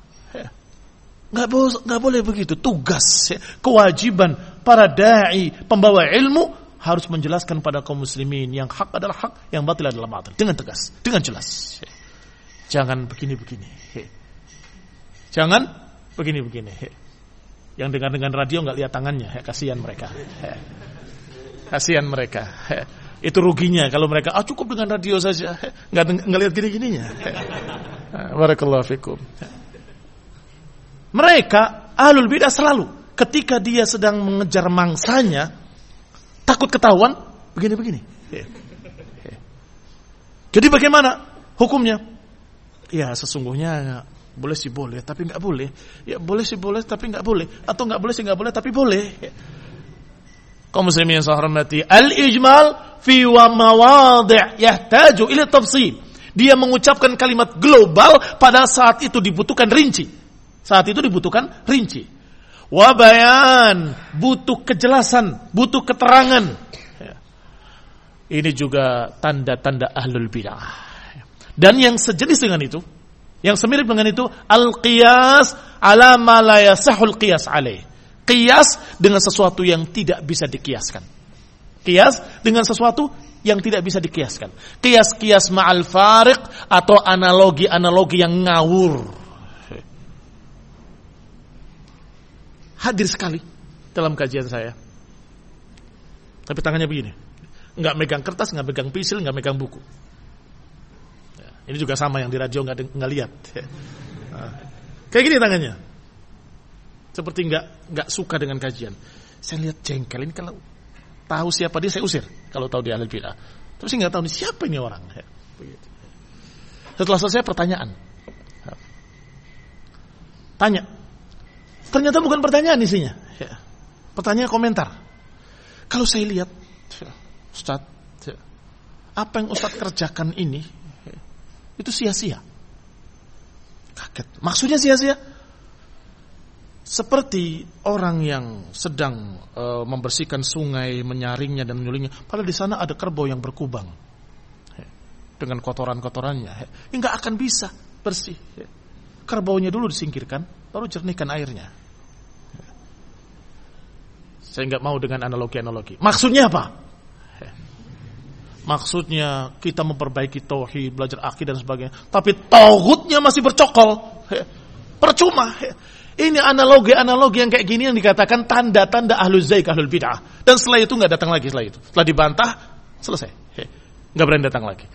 Nggak boleh begitu. Tugas, kewajiban para dai, pembawa ilmu harus menjelaskan pada kaum muslimin yang hak adalah hak, yang batil adalah batil, dengan tegas, dengan jelas. Jangan begini-begini. Jangan begini-begini. Yang dengar radio nggak lihat tangannya, kasihan mereka. Kasihan mereka. Itu ruginya kalau mereka cukup dengan radio saja, nggak lihat gini-gininya. Barakallahu fikum. Mereka ahlul bidah selalu ketika dia sedang mengejar mangsanya, takut ketahuan begini-begini. Jadi bagaimana hukumnya? Ya sesungguhnya boleh sih boleh, tapi nggak boleh. Ya boleh sih boleh, tapi nggak boleh. Atau nggak boleh sih nggak boleh, tapi boleh. Kaum muslimin yang saya hormati, al-ijmal fi wa mawadhi' yahtaju ila tafsil. Dia mengucapkan kalimat global pada saat itu dibutuhkan rinci. Saat itu dibutuhkan rinci. Wa bayan, butuh kejelasan, butuh keterangan. Ini juga tanda-tanda ahlul bidah. Dan yang sejenis dengan itu, yang semirip dengan itu, al-qiyas ala ma la yasahul qiyas alaih. Qiyas dengan sesuatu yang tidak bisa dikiaskan. Qiyas dengan sesuatu yang tidak bisa dikiaskan. Qiyas-qiyas ma'al fariq atau analogi-analogi yang ngawur. Hadir sekali dalam kajian saya. Tapi tangannya begini. Enggak megang kertas, enggak megang pensil, enggak megang buku. Ini juga sama yang di radio enggak lihat. Kayak gini tangannya. Seperti enggak suka dengan kajian. Saya lihat jengkel ini, kalau tahu siapa dia saya usir. Kalau tahu dia ahlul bidah. Tapi saya enggak tahu nih siapa ini orang. Begitu. Setelah selesai pertanyaan. Tanya. Ternyata bukan pertanyaan isinya. Pertanyaan komentar. Kalau saya lihat, Ustaz, apa yang Ustaz kerjakan ini itu sia-sia. Kaget. Maksudnya sia-sia? Seperti orang yang sedang membersihkan sungai, menyaringnya dan menyulingnya, padahal di sana ada kerbau yang berkubang dengan kotoran-kotorannya. Nggak akan bisa bersih. Kerbaunya dulu disingkirkan, baru jernihkan airnya. Saya nggak mau dengan analogi-analogi. Maksudnya apa? Maksudnya kita memperbaiki tauhid, belajar akidah dan sebagainya. Tapi tauhidnya masih bercokol. Percuma. Ini analogi-analogi yang kayak gini yang dikatakan tanda-tanda ahlul zaik, ahlul bid'ah. Dan setelah itu nggak datang lagi setelah itu. Setelah dibantah, selesai. Nggak berani datang lagi.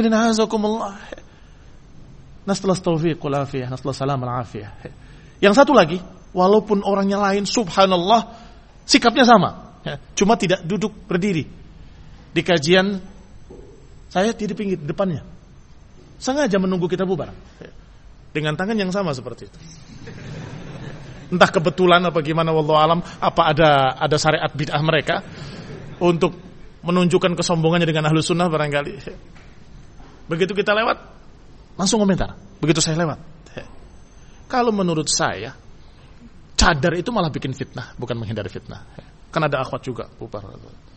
Nasallahu taufiq wal afiyah, nasallahu salam wal afiyah. Yang satu lagi, walaupun orangnya lain, subhanallah, sikapnya sama, cuma tidak duduk berdiri. Di kajian saya di pinggir depannya, sengaja menunggu kita bubar, dengan tangan yang sama seperti itu. Entah kebetulan apa gimana, wallahu alam, apa ada syariat bid'ah mereka untuk menunjukkan kesombongannya dengan ahlus sunnah barangkali. Begitu kita lewat, langsung komentar. Begitu saya lewat, kalau menurut saya cadar itu malah bikin fitnah, bukan menghindari fitnah. Kan ada akhwat juga bubar.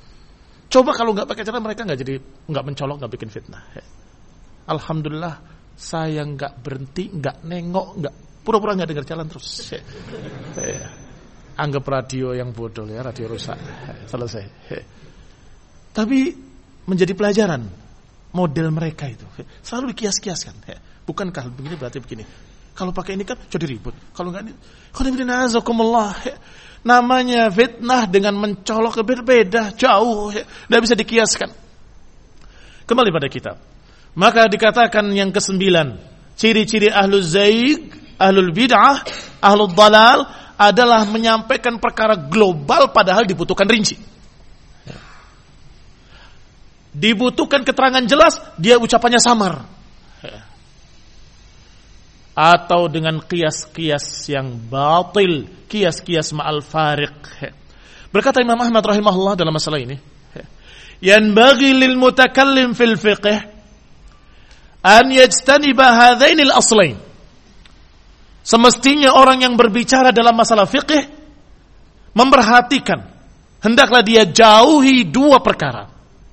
Coba kalau nggak pakai cadar mereka nggak mencolok, nggak bikin fitnah. Alhamdulillah saya nggak berhenti, nggak nengok, nggak pura-pura nggak dengar, jalan terus. Anggap radio yang bodoh ya, radio rusak, selesai. Tapi menjadi pelajaran model mereka itu selalu dikias-kiaskan. Bukankah begini berarti begini? Kalau pakai ini kan jadi ribut. Kalau enggak ini, namanya fitnah dengan mencolok berbeda, jauh, tidak bisa dikiaskan. Kembali pada kitab. Maka dikatakan yang ke-9, ciri-ciri ahlul zaig, ahlul bid'ah, ahlul dalal adalah menyampaikan perkara global padahal dibutuhkan rinci. Dibutuhkan keterangan jelas, dia ucapannya samar. Atau dengan kias-kias yang batil, kias-kias ma'al fariq. Berkata Imam Ahmad rahimahullah dalam masalah ini, yanbaghi lil mutakallim fil fiqh an yajtaniba hadzainil aslain. Semestinya orang yang berbicara dalam masalah fiqh memperhatikan, hendaklah dia jauhi dua perkara,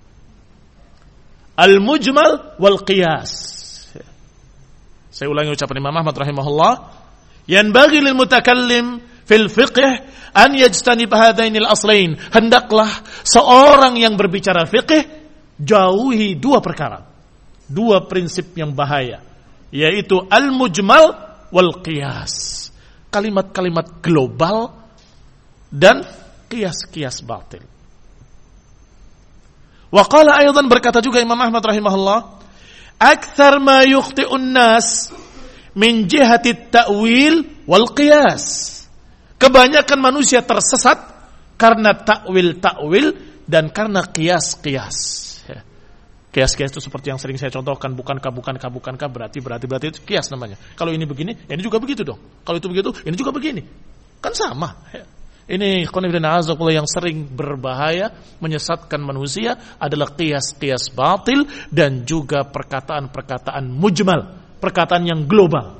al-mujmal wal qiyas. Saya ulangi ucapan Imam Ahmad rahimahullah, yanbaghi lil mutakallim fil fiqh an yajtanib hadainil aslain. Hendaklah seorang yang berbicara fiqh jauhi dua perkara, dua prinsip yang bahaya, yaitu al-mujmal wal qiyas. Kalimat-kalimat global dan qiyas-qiyas batil. Wa qala aidan, berkata juga Imam Ahmad rahimahullah, akthar ma yukhti'un nas min jihati ta'wil wal qiyas. Kebanyakan manusia tersesat karena ta'wil dan karena qiyas-qiyas. Qiyas-qiyas itu seperti yang sering saya contohkan, bukankah berarti itu qiyas namanya. Kalau ini begini, ini juga begitu dong. Kalau itu begitu, ini juga begini. Kan sama. Ini yang sering berbahaya, menyesatkan manusia adalah qiyas-qiyas batil dan juga perkataan-perkataan mujmal, perkataan yang global.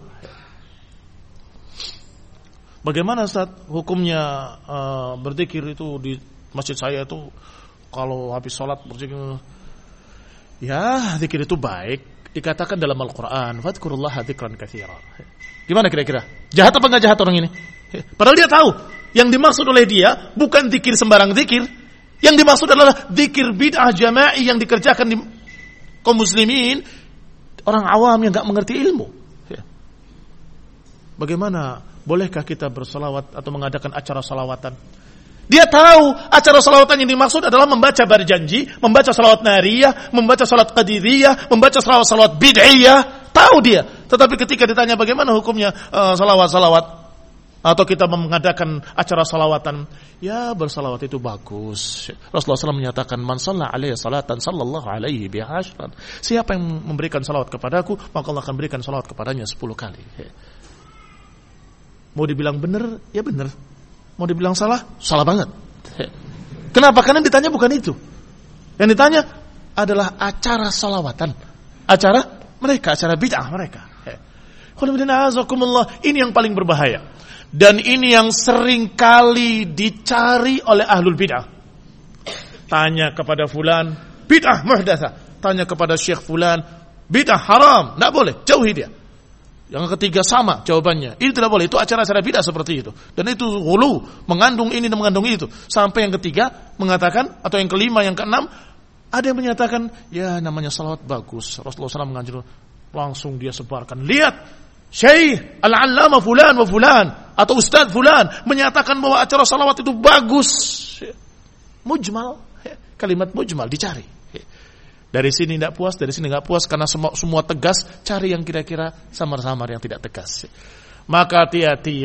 Bagaimana Ustaz hukumnya berzikir itu di masjid saya itu kalau habis sholat berzikir? Ya, zikir itu baik, dikatakan dalam Al-Quran, fadhkurullaha dzikran katsira. Gimana kira-kira? Jahat apa enggak jahat orang ini? Padahal dia tahu yang dimaksud oleh dia bukan zikir sembarang zikir. Yang dimaksud adalah zikir bid'ah jama'i yang dikerjakan di kaum muslimin, orang awam yang enggak mengerti ilmu. Bagaimana? Bolehkah kita bersalawat atau mengadakan acara salawatan? Dia tahu acara salawatan yang dimaksud adalah membaca berjanji, membaca salawat nariyah, membaca salat qadiriyah, membaca salawat bid'iyah. Tahu dia. Tetapi ketika ditanya bagaimana hukumnya salawat-salawat atau kita mengadakan acara salawatan, ya bersalawat itu bagus. Rasulullah SAW menyatakan, man shalla alaihi salatan sallallahu alaihi biha asyran. Siapa yang memberikan salawat kepadaku, maka Allah akan berikan salawat kepadanya 10 kali. Mau dibilang benar, ya benar. Mau dibilang salah, salah banget. Kenapa? Karena ditanya bukan itu. Yang ditanya adalah acara salawatan, acara mereka, acara bid'ah mereka. Ini yang paling berbahaya. Dan ini yang sering kali dicari oleh ahlul bid'ah. Tanya kepada fulan, bid'ah muhdatsah. Tanya kepada syekh fulan, bid'ah haram, tidak boleh, jauhi dia. Yang ketiga sama jawabannya, ini tidak boleh, itu acara-acara bid'ah seperti itu. Dan itu ghulu, mengandung ini dan mengandung itu. Sampai yang ketiga mengatakan, atau yang kelima, yang keenam, ada yang menyatakan, ya namanya salawat bagus. Rasulullah SAW menganjurkan, langsung dia sebarkan. Lihat, Syekh Al-Allamah fulan wa fulan atau Ustaz fulan menyatakan bahwa acara salawat itu bagus. Mujmal, kalimat mujmal dicari. Dari sini tidak puas, dari sini tidak puas, karena semua tegas, cari yang kira-kira samar-samar yang tidak tegas. Maka hati-hati,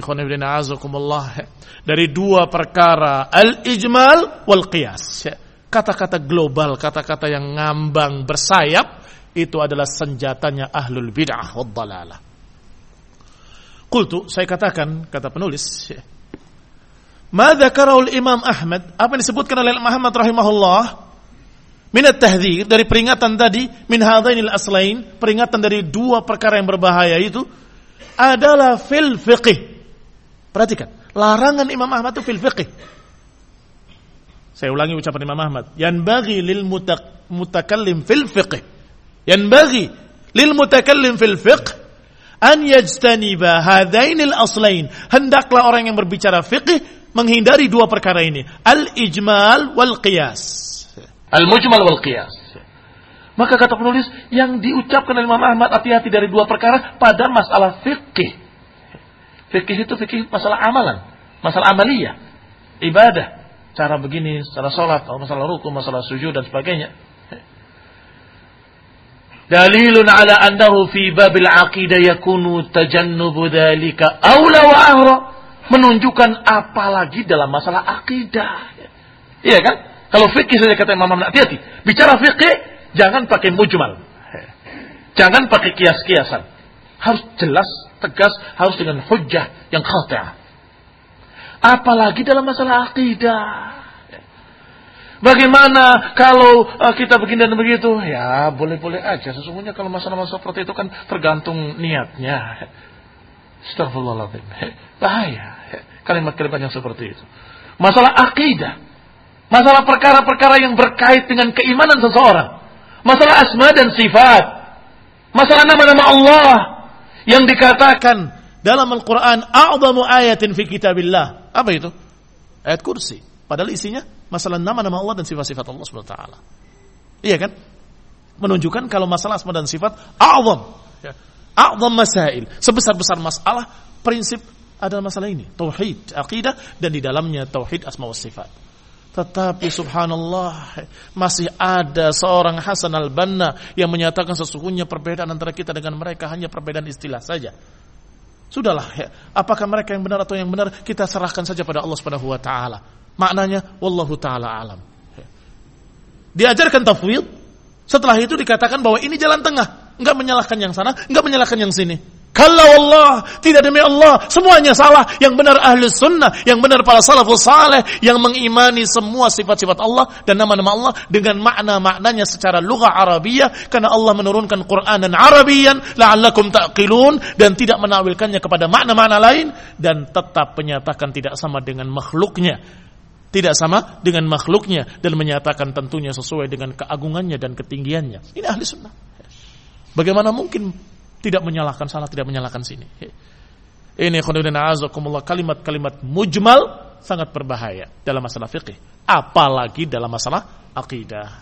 dari dua perkara, al-ijmal wal qiyas. Kata-kata global, kata-kata yang ngambang bersayap, itu adalah senjatanya ahlul bid'ah wad dalalah. Qultu, saya katakan, kata penulis, ma dzakarahu al-Imam Ahmad, apa yang disebutkan oleh Imam Ahmad rahimahullah, min at-tahdhir, dari peringatan tadi, min hadainil aslain, peringatan dari dua perkara yang berbahaya itu adalah fil fiqh. Perhatikan, larangan Imam Ahmad itu fil fiqh. Saya ulangi ucapan Imam Ahmad, yanbaghi lil mutakallim fil fiqh. Yanbaghi lil mutakallim fil fiqh an yajtaniba hadainil aslain. Hendaklah orang yang berbicara fiqh menghindari dua perkara ini, al-ijmal wal qiyas. Al-mujmal wal qiyas. Maka kata penulis, yang diucapkan oleh Imam Ahmad, hati-hati dari dua perkara pada masalah fikih. Fikih itu fikih masalah amalan, masalah amaliyah, ibadah, cara begini, cara sholat, masalah ruku, masalah sujud dan sebagainya. Dalilun ala annahu fi babil aqidah yakunu tajannubu dhalika awla wa ahra. Menunjukkan apalagi dalam masalah akidah. Iya kan? Kalau fikih saja kata Imam Ahmad, hati-hati. Bicara fikih jangan pakai mujmal. Jangan pakai kias-kiasan. Harus jelas, tegas, harus dengan hujjah yang qati'ah. Apalagi dalam masalah akidah. Bagaimana kalau kita begini dan begitu? Ya, boleh-boleh aja. Sesungguhnya kalau masalah-masalah seperti itu kan tergantung niatnya. Astagfirullahaladzim. Bahaya. Kalimat-kalimat yang seperti itu. Masalah akidah. Masalah perkara-perkara yang berkait dengan keimanan seseorang. Masalah asma dan sifat. Masalah nama-nama Allah yang dikatakan dalam Al-Quran, a'zamu ayatin fi kitabillah. Apa itu? Ayat kursi. Padahal isinya masalah nama-nama Allah dan sifat-sifat Allah SWT. Iya kan? Menunjukkan kalau masalah asma dan sifat a'zam. A'zam masail. Sebesar-besar masalah, prinsip adalah masalah ini. Tauhid, akidah, dan di dalamnya tauhid asma wa sifat. Tetapi subhanallah, masih ada seorang Hasan al-Banna yang menyatakan sesungguhnya perbedaan antara kita dengan mereka hanya perbedaan istilah saja. Sudahlah, apakah mereka yang benar atau yang benar, kita serahkan saja pada Allah Subhanahu wa taala. Maknanya wallahu taala alam. Diajarkan tafwid, setelah itu dikatakan bahwa ini jalan tengah, enggak menyalahkan yang sana, enggak menyalahkan yang sini. Kalau Allah, tidak demi Allah, semuanya salah. Yang benar ahlus sunnah, yang benar para salafus saleh, yang mengimani semua sifat-sifat Allah dan nama-nama Allah dengan makna-maknanya secara lugah Arabiyah, karena Allah menurunkan Qur'anan Arabiyan la'allakum ta'qilun, dan tidak menakwilkannya kepada makna-makna lain, dan tetap menyatakan tidak sama dengan makhluknya. Tidak sama dengan makhluknya, dan menyatakan tentunya sesuai dengan keagungannya dan ketinggiannya. Ini ahli sunnah. Bagaimana mungkin tidak menyalahkan sana, tidak menyalahkan sini. Ini kalimat-kalimat mujmal sangat berbahaya dalam masalah fikih, apalagi dalam masalah akidah.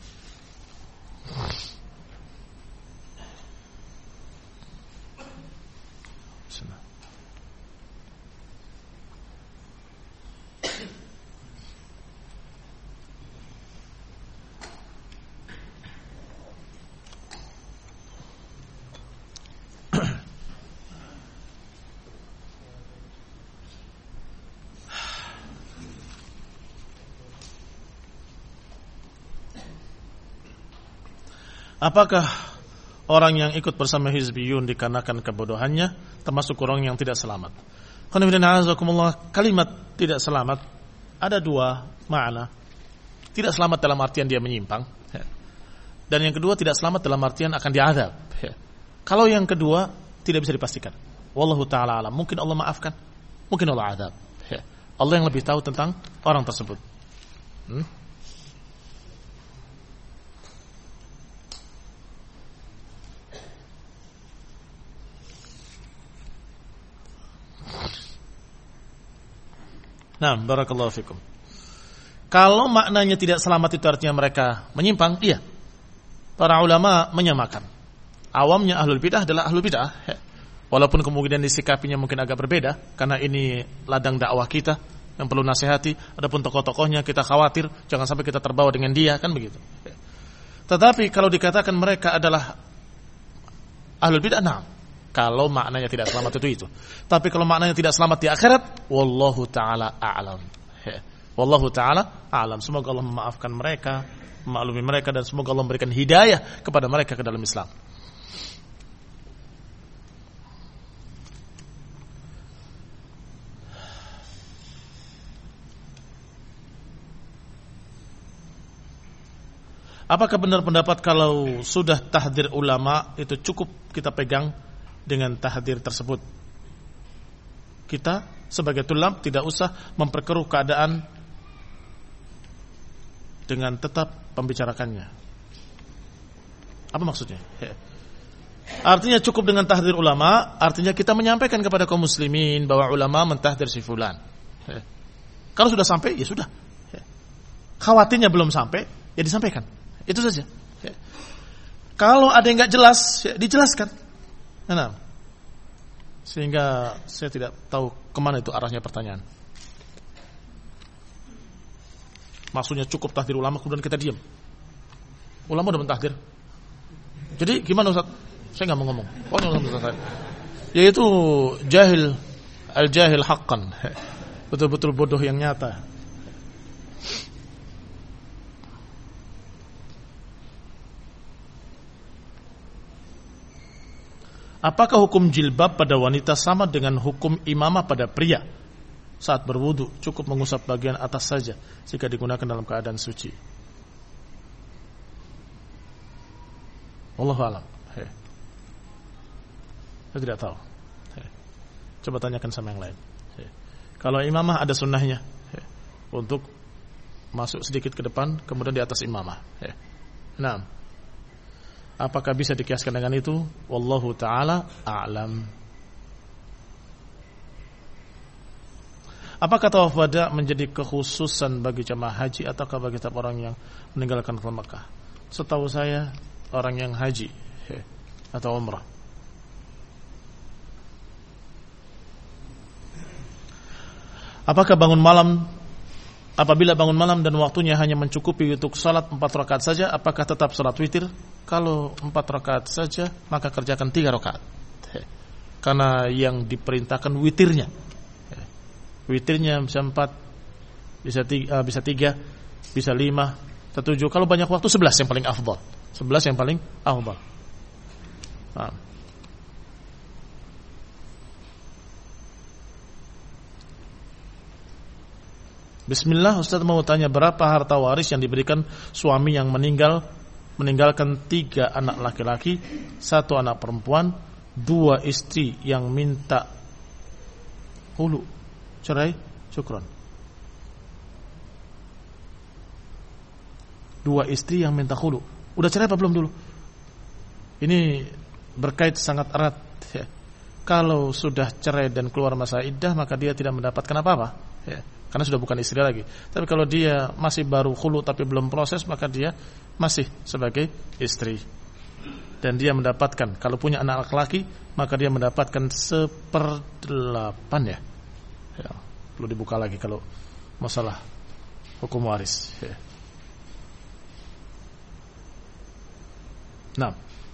Apakah orang yang ikut bersama Hizbiyun dikarenakan kebodohannya termasuk orang yang tidak selamat? Kalimat tidak selamat ada dua makna. Tidak selamat dalam artian dia menyimpang, dan yang kedua tidak selamat dalam artian akan diazab. Kalau yang kedua tidak bisa dipastikan. Wallahu ta'ala alam. Mungkin Allah maafkan, mungkin Allah azab. Allah yang lebih tahu tentang orang tersebut. Nah, barakallahu fikum. Kalau maknanya tidak selamat itu artinya mereka menyimpang, iya. Para ulama menyamakan. Awamnya ahlul bidah adalah ahlul bidah. Walaupun kemudian disikapinya mungkin agak berbeda, karena ini ladang dakwah kita yang perlu nasihati. Adapun tokoh-tokohnya kita khawatir jangan sampai kita terbawa dengan dia, kan begitu. Tetapi kalau dikatakan mereka adalah ahlul bidah, nah, kalau maknanya tidak selamat itu. Tapi kalau maknanya tidak selamat di akhirat, wallahu ta'ala a'lam. Wallahu ta'ala a'lam. Semoga Allah memaafkan mereka, memaklumi mereka, dan semoga Allah memberikan hidayah kepada mereka ke dalam Islam. Apakah benar pendapat kalau sudah tahdzir ulama itu cukup kita pegang dengan tahdzir tersebut? Kita sebagai tulab tidak usah memperkeruh keadaan dengan tetap membicarakannya. Apa maksudnya? Artinya cukup dengan tahdir ulama, artinya kita menyampaikan kepada kaum muslimin bahwa ulama mentahdir si fulan. Kalau sudah sampai, ya sudah. Khawatirnya belum sampai, ya disampaikan. Itu saja. Kalau ada yang nggak jelas, ya dijelaskan. Nah, sehingga saya tidak tahu kemana itu arahnya pertanyaan. Maksudnya cukup tahdir ulama kemudian kita diam. Ulama udah mentahdir. Jadi gimana Ustaz? Saya nggak mau ngomong. Pokoknya Ustaz. Yaitu jahil, al-jahil haqqan. Betul-betul bodoh yang nyata. Apakah hukum jilbab pada wanita sama dengan hukum imamah pada pria? Saat berwudu cukup mengusap bagian atas saja jika digunakan dalam keadaan suci. Wallahu a'lam. Saya tidak tahu. Coba tanyakan sama yang lain. Kalau imamah ada sunnahnya untuk masuk sedikit ke depan kemudian di atas imamah. Nah, apakah bisa dikiaskan dengan itu? Wallahu ta'ala a'lam. Apakah tawaf wada menjadi kekhususan bagi jamaah haji ataukah bagi setiap orang yang meninggalkan kota Mekah? Setahu saya orang yang haji atau umrah. Apakah apabila bangun malam dan waktunya hanya mencukupi untuk salat 4 rakaat saja, apakah tetap salat witir? Kalau 4 rakaat saja, maka kerjakan 3 rakaat. Karena yang diperintahkan witirnya. Witirnya bisa 4, bisa 3, bisa 5, bisa 7. Kalau banyak waktu 11 yang paling afdal. 11 yang paling afdal. Nah. Bismillah, Ustaz mau tanya berapa harta waris yang diberikan suami yang meninggalkan 3 anak laki-laki, 1 anak perempuan, 2 istri yang minta hulu. Cerai, syukron. 2 istri yang minta khulu. Udah cerai apa belum dulu? Ini berkait sangat erat. Kalau sudah cerai dan keluar masa iddah, maka dia tidak mendapatkan apa-apa. Karena sudah bukan istri lagi. Tapi kalau dia masih baru khulu tapi belum proses, maka dia masih sebagai istri. Dan dia mendapatkan, kalau punya anak laki-laki, maka dia mendapatkan 1/8 ya. Ya, perlu dibuka lagi kalau masalah hukum waris. Ya. Nah,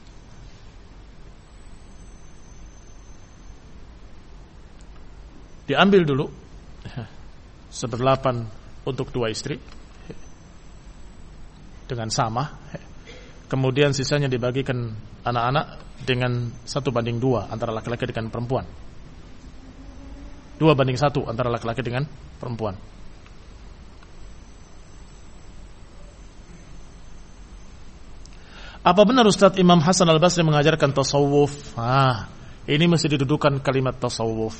diambil dulu 1/8 untuk 2 istri dengan sama. Kemudian sisanya dibagikan anak-anak dengan 1/2 antara laki-laki dengan perempuan. 2/1 antara laki-laki dengan perempuan. Apa benar Ustaz Imam Hasan Al-Basri mengajarkan tasawuf? Ini mesti didudukan kalimat tasawuf.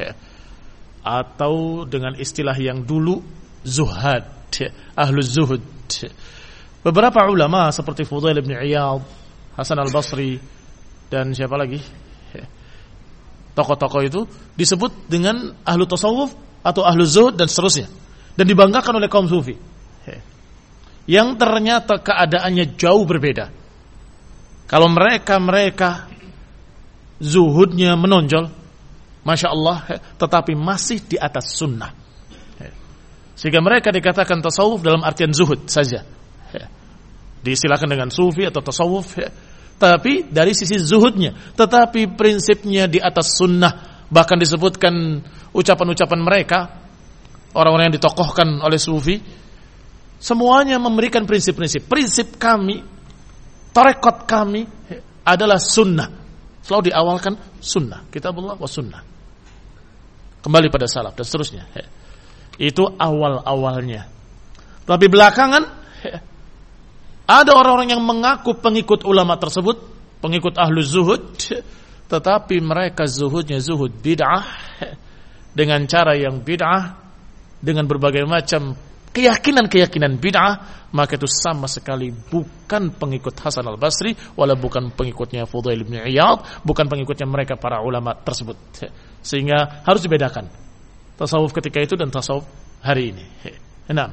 Atau dengan istilah yang dulu zuhad, ahluz zuhud. Beberapa ulama seperti Fudail bin Iyad, Hasan Al-Basri dan siapa lagi? Tokoh-tokoh itu disebut dengan ahlu tasawuf atau ahlu zuhud dan seterusnya, dan dibanggakan oleh kaum sufi yang ternyata keadaannya jauh berbeda. Kalau mereka zuhudnya menonjol, Masya Allah, tetapi masih di atas sunnah, sehingga mereka dikatakan tasawuf dalam artian zuhud saja, disilakan dengan sufi atau tasawuf, tapi dari sisi zuhudnya, tetapi prinsipnya di atas sunnah. Bahkan disebutkan ucapan-ucapan mereka, orang-orang yang ditokohkan oleh sufi, semuanya memberikan prinsip-prinsip. Prinsip kami, tarekat kami adalah sunnah. Selalu diawalkan sunnah, kitabullah wa sunnah, kembali pada salaf dan seterusnya. Itu awal-awalnya. Tapi belakangan ada orang-orang yang mengaku pengikut ulama tersebut, pengikut ahlu zuhud, tetapi mereka zuhudnya zuhud bid'ah, dengan cara yang bid'ah, dengan berbagai macam keyakinan-keyakinan bid'ah, maka itu sama sekali bukan pengikut Hasan al-Basri, wala bukan pengikutnya Fudail bin Iyad, bukan pengikutnya mereka para ulama tersebut. Sehingga harus dibedakan tasawuf ketika itu dan tasawuf hari ini. Nah,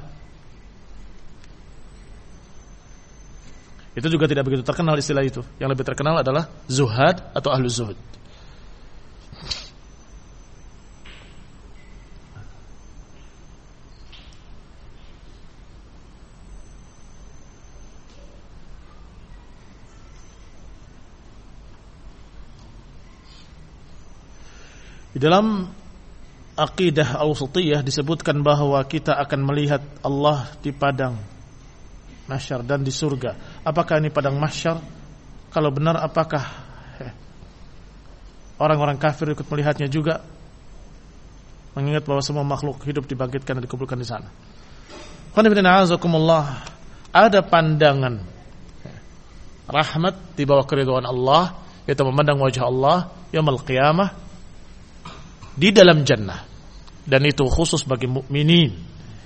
itu juga tidak begitu terkenal istilah itu. Yang lebih terkenal adalah zuhad atau ahlu zuhud. Di dalam aqidah al-wasatiyah disebutkan bahwa kita akan melihat Allah di padang mahsyar dan di surga. Apakah ini padang mahsyar? Kalau benar, apakah orang-orang kafir ikut melihatnya juga? Mengingat bahwa semua makhluk hidup dibangkitkan dan dikumpulkan di sana. Ada pandangan rahmat di bawah keridhaan Allah, yaitu memandang wajah Allah yaumul qiyamah di dalam jannah, dan itu khusus bagi mukminin.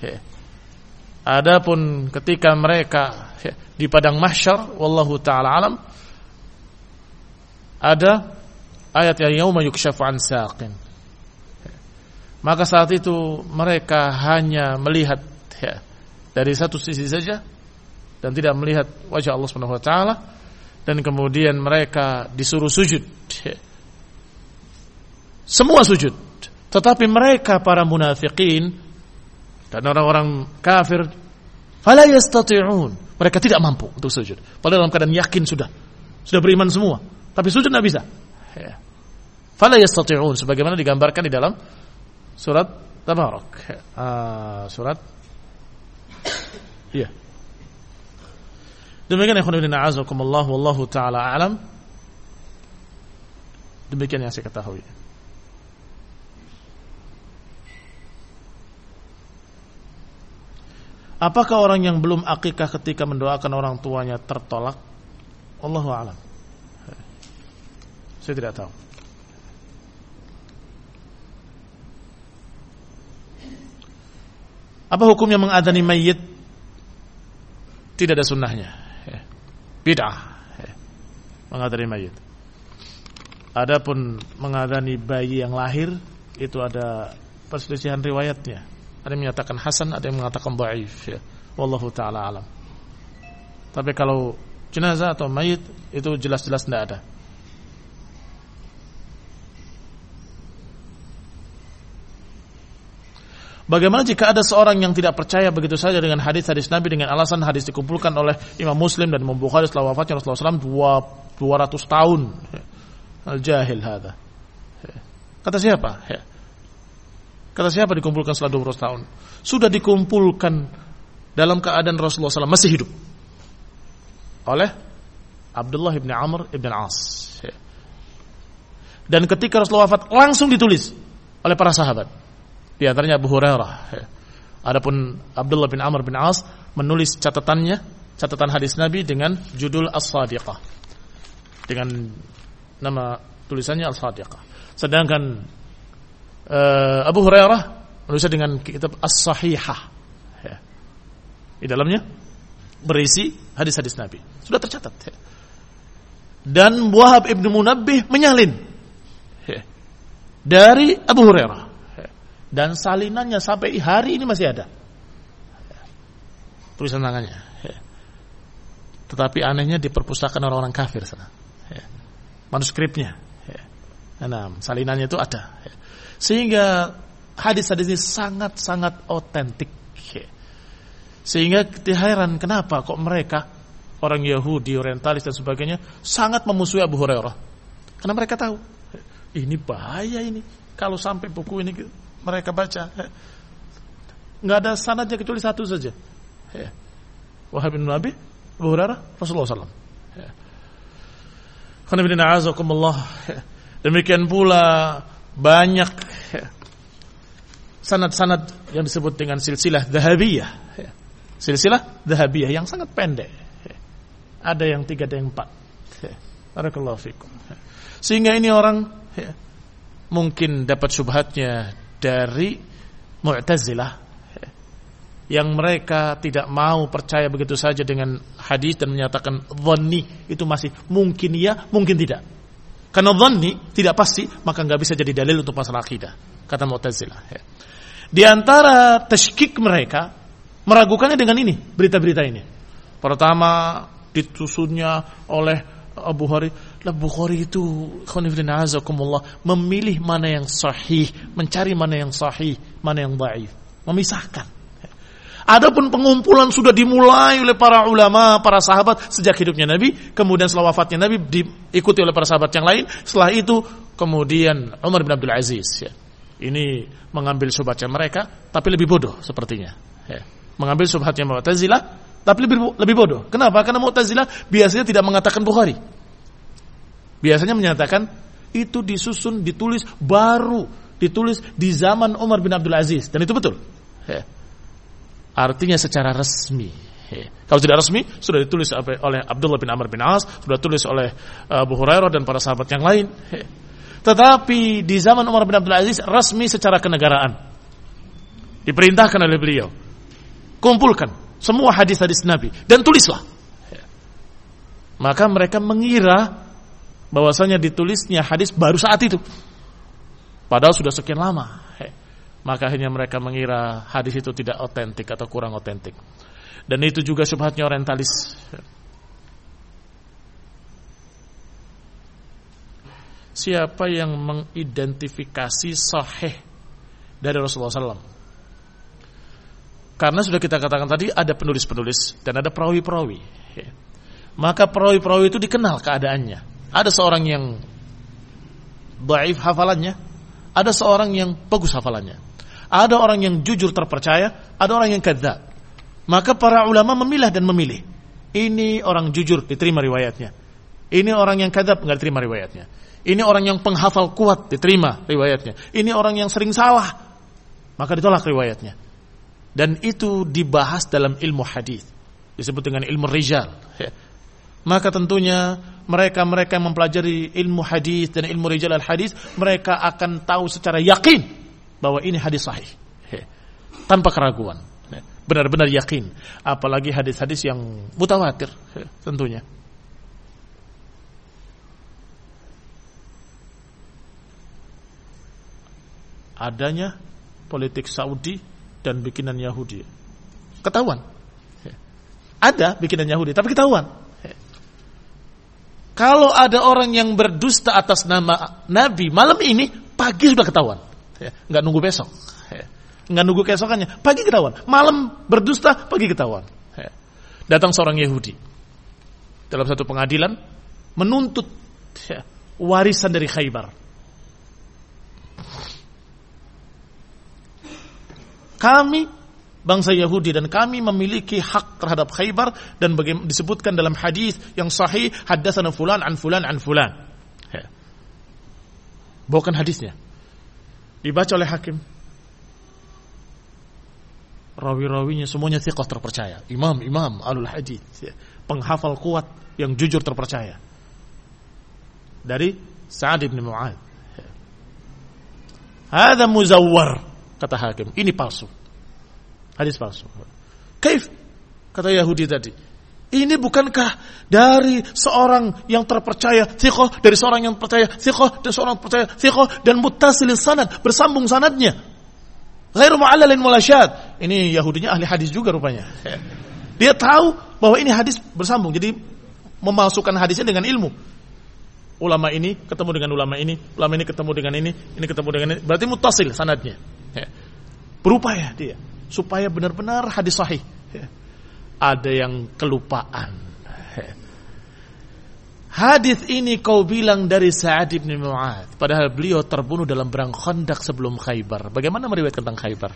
Adapun ketika mereka di padang mahsyar, wallahu taala alam, ada ayat yang yauma yukshafu an saqin, maka saat itu mereka hanya melihat dari satu sisi saja dan tidak melihat wajah Allah Subhanahu wa taala, dan kemudian mereka disuruh sujud. Semua sujud, tetapi mereka para munafiqin dan orang-orang kafir, fala yastati'un, mereka tidak mampu untuk sujud. Padahal dalam keadaan yakin sudah beriman semua, tapi sujud tidak bisa. Fala yastati'un, sebagaimana digambarkan di dalam surat Tabarak. Iya. Demikian ikhwan fillah a'azakumullah, wallahu taala a'lam. Demikian yang saya ketahui. Apakah orang yang belum akikah ketika mendoakan orang tuanya tertolak? Allahu a'lam. Saya tidak tahu. Apa hukumnya mengadani mayit? Tidak ada sunnahnya. Bid'ah. Mengadani mayit. Adapun mengadani bayi yang lahir, itu ada perselisihan riwayatnya. Ada yang menyatakan hasan, ada yang mengatakan dhaif. Wallahu taala alam. Tapi kalau jenazah atau mayit, itu jelas-jelas tidak ada. Bagaimana jika ada seorang yang tidak percaya begitu saja dengan hadis-hadis Nabi dengan alasan hadis dikumpulkan oleh Imam Muslim dan Imam Bukhari setelah wafatnya Rasulullah SAW 200 tahun? Al-jahil hadha. Kata siapa? Kata siapa dikumpulkan setelah 200 tahun? Sudah dikumpulkan dalam keadaan Rasulullah SAW masih hidup oleh Abdullah ibn Amr ibn As. Dan ketika Rasulullah wafat langsung ditulis oleh para sahabat. Di antaranya Abu Hurairah. Adapun Abdullah bin Amr bin As menulis catatan hadis Nabi dengan judul As-Sadiqah, dengan nama tulisannya As-Sadiqah. Sedangkan Abu Hurairah menulisnya dengan kitab As-Sahihah. Di dalamnya berisi hadis-hadis Nabi. Sudah tercatat. Dan Wahab ibn Munabbih menyalin dari Abu Hurairah. Dan salinannya sampai hari ini masih ada. Tulisan tangannya. Tetapi anehnya di perpustakaan orang-orang kafir sana. Manuskripnya. Nah, salinannya itu ada. Sehingga hadis-hadis ini sangat-sangat otentik. Sehingga kita heran kenapa kok mereka, orang Yahudi, orientalis dan sebagainya, sangat memusuhi Abu Hurairah. Karena mereka tahu, ini bahaya ini. Kalau sampai buku ini mereka baca, nggak ada sanadnya kecuali satu saja. Wahab bin Nabi, Abu Hurairah, Rasulullah SAW. Demikian pula banyak sanad-sanad yang disebut dengan silsilah dhahabiyah. Silsilah dhahabiyah yang sangat pendek. Ada yang 3, ada yang 4. Barakallahu fikum. Sehingga ini orang mungkin dapat syubhatnya dari Mu'tazilah yang mereka tidak mau percaya begitu saja dengan hadis dan menyatakan dhanni itu masih mungkin ya, mungkin tidak. Karena dhanni tidak pasti, maka nggak bisa jadi dalil untuk masalah akidah, kata Mu'tazilah. Di antara tasykik mereka meragukannya dengan ini, berita-berita ini. Pertama disusunnya oleh Bukhari. Bukhari itu khonifidina azakumullah memilih mana yang sahih, mencari mana yang sahih, mana yang dhaif, memisahkan. Adapun pengumpulan sudah dimulai oleh para ulama, para sahabat sejak hidupnya Nabi, kemudian setelah wafatnya Nabi diikuti oleh para sahabat yang lain. Setelah itu kemudian Umar bin Abdul Aziz. Ini mengambil syubhatnya mereka, tapi lebih bodoh sepertinya. Mengambil syubhatnya Mu'tazilah, tapi lebih bodoh. Kenapa? Karena Mu'tazilah biasanya tidak mengatakan Bukhari. Biasanya menyatakan itu disusun, ditulis baru, ditulis di zaman Umar bin Abdul Aziz, dan itu betul. Artinya secara resmi. Kalau tidak resmi, sudah ditulis oleh Abdullah bin Amr bin As, sudah ditulis oleh Abu Hurairah dan para sahabat yang lain. Tetapi di zaman Umar bin Abdul Aziz, resmi secara kenegaraan. Diperintahkan oleh beliau, kumpulkan semua hadis-hadis Nabi dan tulislah. Maka mereka mengira bahwasanya ditulisnya hadis baru saat itu, padahal sudah sekian lama. Maka akhirnya mereka mengira hadis itu tidak otentik atau kurang otentik. Dan itu juga syubhatnya orientalis. Siapa yang mengidentifikasi sahih dari Rasulullah SAW? Karena sudah kita katakan tadi, ada penulis-penulis dan ada perawi-perawi. Maka perawi-perawi itu dikenal keadaannya. Ada seorang yang dhaif hafalannya, ada seorang yang bagus hafalannya. Ada orang yang jujur terpercaya, ada orang yang kadzdzab. Maka para ulama memilah dan memilih. Ini orang jujur, diterima riwayatnya. Ini orang yang kadzdzab, enggak diterima riwayatnya. Ini orang yang penghafal kuat, diterima riwayatnya. Ini orang yang sering salah, maka ditolak riwayatnya. Dan itu dibahas dalam ilmu hadis, disebut dengan ilmu rijal. Maka tentunya mereka yang mempelajari ilmu hadis dan ilmu rijal al-hadis, mereka akan tahu secara yakin bahwa ini hadis sahih, tanpa keraguan, benar-benar yakin. Apalagi hadis-hadis yang mutawatir, tentunya. Adanya politik Saudi dan bikinan Yahudi, ketahuan. Ada bikinan Yahudi, tapi ketahuan. Kalau ada orang yang berdusta atas nama Nabi malam ini, pagi sudah ketahuan. Nggak nunggu besok, nggak nunggu keesokannya, pagi ketahuan. Malam berdusta, pagi ketahuan. Datang seorang Yahudi dalam satu pengadilan menuntut warisan dari Khaybar. Kami bangsa Yahudi dan kami memiliki hak terhadap Khaybar, dan disebutkan dalam hadis yang sahih, haddatsana fulan an fulan an fulan. Bawakan hadisnya. Dibaca oleh hakim. Rawi-rawinya semuanya thiqah terpercaya. Imam alul hadis, penghafal kuat yang jujur terpercaya. Dari Sa'ad bin Mu'adz. Hadza muzawwar, kata hakim. Ini palsu. Hadis palsu. Kaif? Kata Yahudi tadi. Ini bukankah dari seorang yang terpercaya thiqah, dari seorang yang percaya thiqah, dan seorang percaya thiqah, dan muttasil sanad, bersambung sanadnya, ghairu mu'allalin walasyad. Ini Yahudinya ahli hadis juga rupanya. Dia tahu bahwa ini hadis bersambung, jadi memasukkan hadisnya dengan ilmu. Ulama ini ketemu dengan ulama ini ketemu dengan ini ketemu dengan ini, berarti muttasil sanadnya. Berupaya dia supaya benar-benar hadis sahih. Ada yang kelupaan. Hadis ini kau bilang dari Sa'ad bin Mu'adz, padahal beliau terbunuh dalam perang Khandaq sebelum Khaybar. Bagaimana meriwayatkan tentang Khaybar?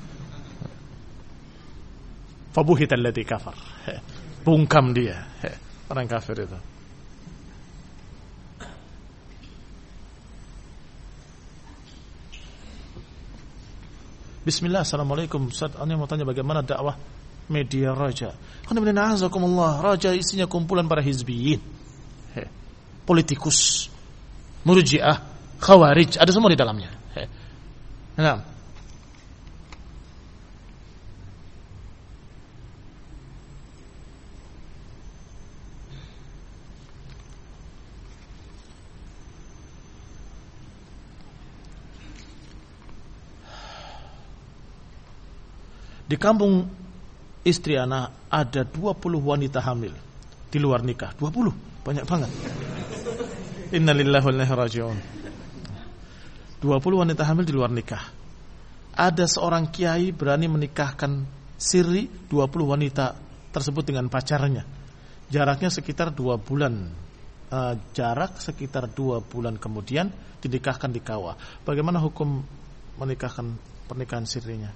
Fabuhita alladhi kafar. Bungkam dia, orang kafir itu. Bismillah, assalamualaikum. Ustaz, saya mau tanya bagaimana dakwah media Raja. Raja isinya kumpulan para hizbiyin, politikus, murji'ah, khawarij, ada semua di dalamnya. Nah, Di kampung istri anak ada 20 wanita hamil di luar nikah. 20, banyak banget. Innalillahi wa inna ilaihi raji'un. 20 wanita hamil di luar nikah. Ada seorang kiai berani menikahkan siri 20 wanita tersebut dengan pacarnya. Jaraknya sekitar 2 bulan. Jarak sekitar 2 bulan kemudian dinikahkan di kawah. Bagaimana hukum menikahkan pernikahan sirinya?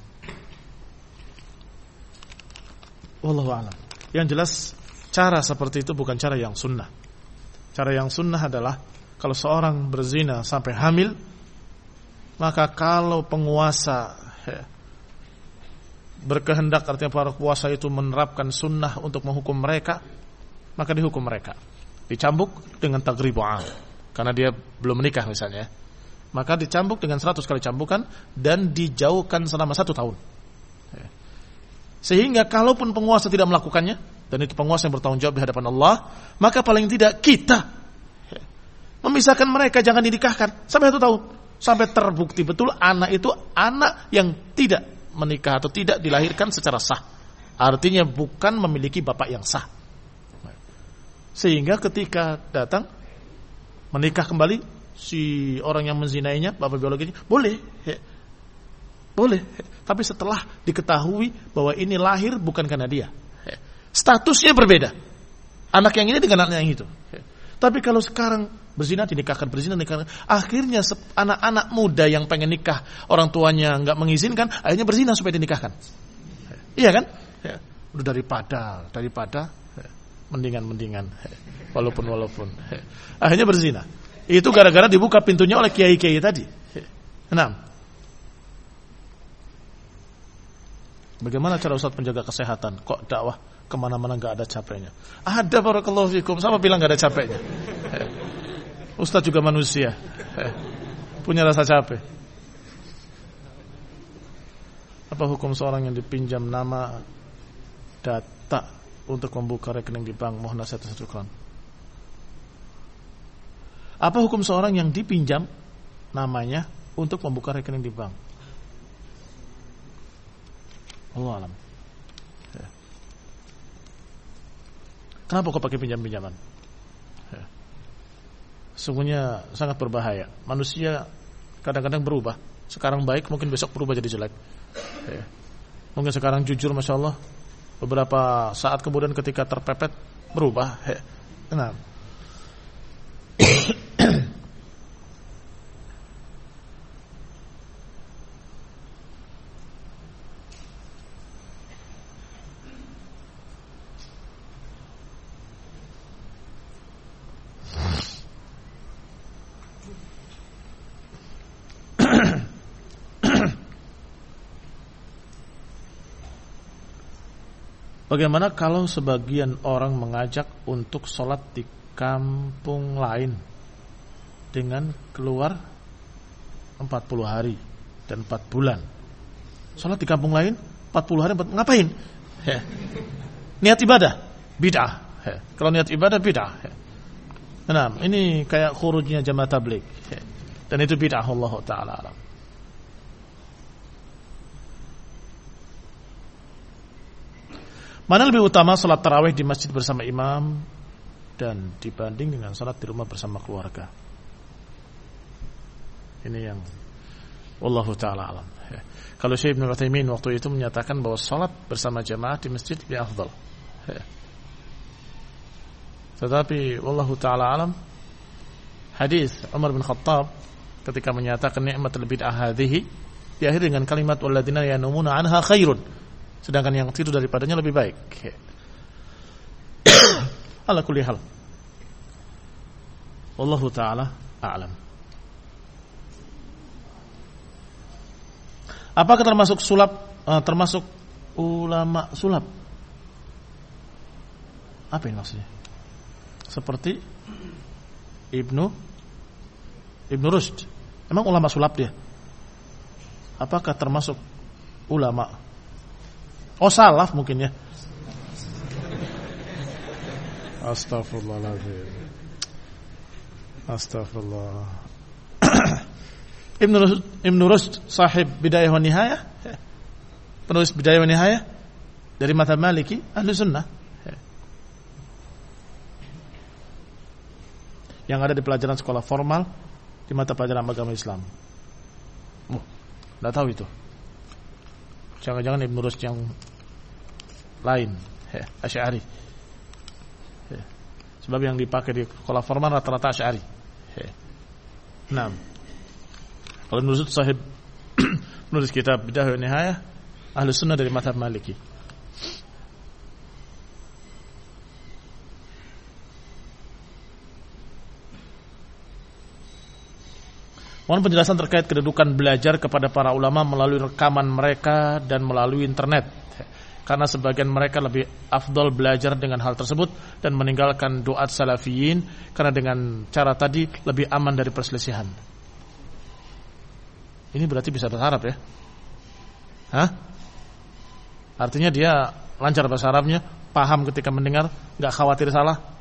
Wallahu a'lam. Yang jelas cara seperti itu bukan cara yang sunnah. Cara yang sunnah adalah kalau seorang berzina sampai hamil, maka kalau penguasa berkehendak, artinya para kuasa itu menerapkan sunnah untuk menghukum mereka, maka dihukum mereka, dicambuk dengan taghribu 'am, karena dia belum menikah misalnya, maka dicambuk dengan 100 kali cambukan dan dijauhkan selama 1 tahun. Sehingga kalaupun penguasa tidak melakukannya, dan itu penguasa yang bertanggung jawab di hadapan Allah, maka paling tidak kita memisahkan mereka, jangan dinikahkan sampai 1 tahun, sampai terbukti betul anak itu anak yang tidak menikah atau tidak dilahirkan secara sah, artinya bukan memiliki bapak yang sah. Sehingga ketika datang menikah kembali si orang yang menzinainya, bapak biologinya, boleh, tapi setelah diketahui bahwa ini lahir bukan karena dia, statusnya berbeda, anak yang ini dengan anak yang itu. Tapi kalau sekarang berzina dinikahkan, akhirnya anak-anak muda yang pengen nikah, orang tuanya nggak mengizinkan, akhirnya berzina supaya dinikahkan. Iya kan? Udah daripada mendingan, walaupun akhirnya berzina. Itu gara-gara dibuka pintunya oleh kiai-kiai tadi. Nah, bagaimana cara Ustaz menjaga kesehatan? Kok dakwah kemana-mana nggak ada capeknya? Ada, barakallahu fikum. Siapa bilang nggak ada capeknya? Ustaz juga manusia, punya rasa capek. Apa hukum seorang yang dipinjam nama data untuk membuka rekening di bank? Mohon nasihat Ustaz. Apa hukum seorang yang dipinjam namanya untuk membuka rekening di bank? Allah alam. Kenapa kok pakai pinjam-pinjaman? Sungguhnya sangat berbahaya. Manusia kadang-kadang berubah. Sekarang baik, mungkin besok berubah jadi jelek. Mungkin sekarang jujur, Masya Allah, beberapa saat kemudian ketika terpepet berubah. Nah, bagaimana kalau sebagian orang mengajak untuk sholat di kampung lain dengan keluar 40 hari dan 4 bulan? Sholat di kampung lain 40 hari, ngapain? Niat ibadah? Bid'ah. Kalau niat ibadah bid'ah. Nah, ini kayak khurujnya jamaah tabligh. Dan itu bid'ah, Allah Ta'ala alam. Mana lebih utama salat tarawih di masjid bersama imam dan dibanding dengan salat di rumah bersama keluarga? Ini yang wallahu ta'ala alam. Kalau Syekh Ibnu Utsaimin waktu itu menyatakan bahwa salat bersama jamaah di masjid lebih afdal. Tetapi wallahu ta'ala alam, hadis Umar bin Khattab ketika menyatakan nikmatul bid'ah hadhihi diakhiri dengan kalimat walladzina yanumuna anha khairun, sedangkan yang tidur daripadanya lebih baik. Ala kulli hal, wallahu ta'ala a'lam. Apakah termasuk sulap, termasuk ulama sulap? Apa yang maksudnya? Seperti Ibnu Rushd, emang ulama sulap dia? Apakah termasuk ulama? Oh, salaf mungkin ya. Astaghfirullahaladzim. Astaghfirullah. Ibnu Rushd sahib Bidayah wa Nihayah penulis Bidayah wa Nihayah dari mazhab Maliki, ahli sunnah. Yang ada di pelajaran sekolah formal di mata pelajaran agama Islam. Enggak tahu itu. Jangan-jangan Ibnu Rushd yang lain, Asy'ari. Sebab yang dipakai di sekolah formal rata-rata Asy'ari. Nah, kalau Ibnu Rushd sahib menulis kitab Bidayah wa Nihayah, ahli sunnah dari mazhab Maliki. Mohon penjelasan terkait kedudukan belajar kepada para ulama melalui rekaman mereka dan melalui internet. Karena sebagian mereka lebih afdol belajar dengan hal tersebut dan meninggalkan duat salafiyin karena dengan cara tadi lebih aman dari perselisihan. Ini berarti bisa bahasa Arab ya? Hah? Artinya dia lancar bahasa Arabnya, paham ketika mendengar, gak khawatir salah.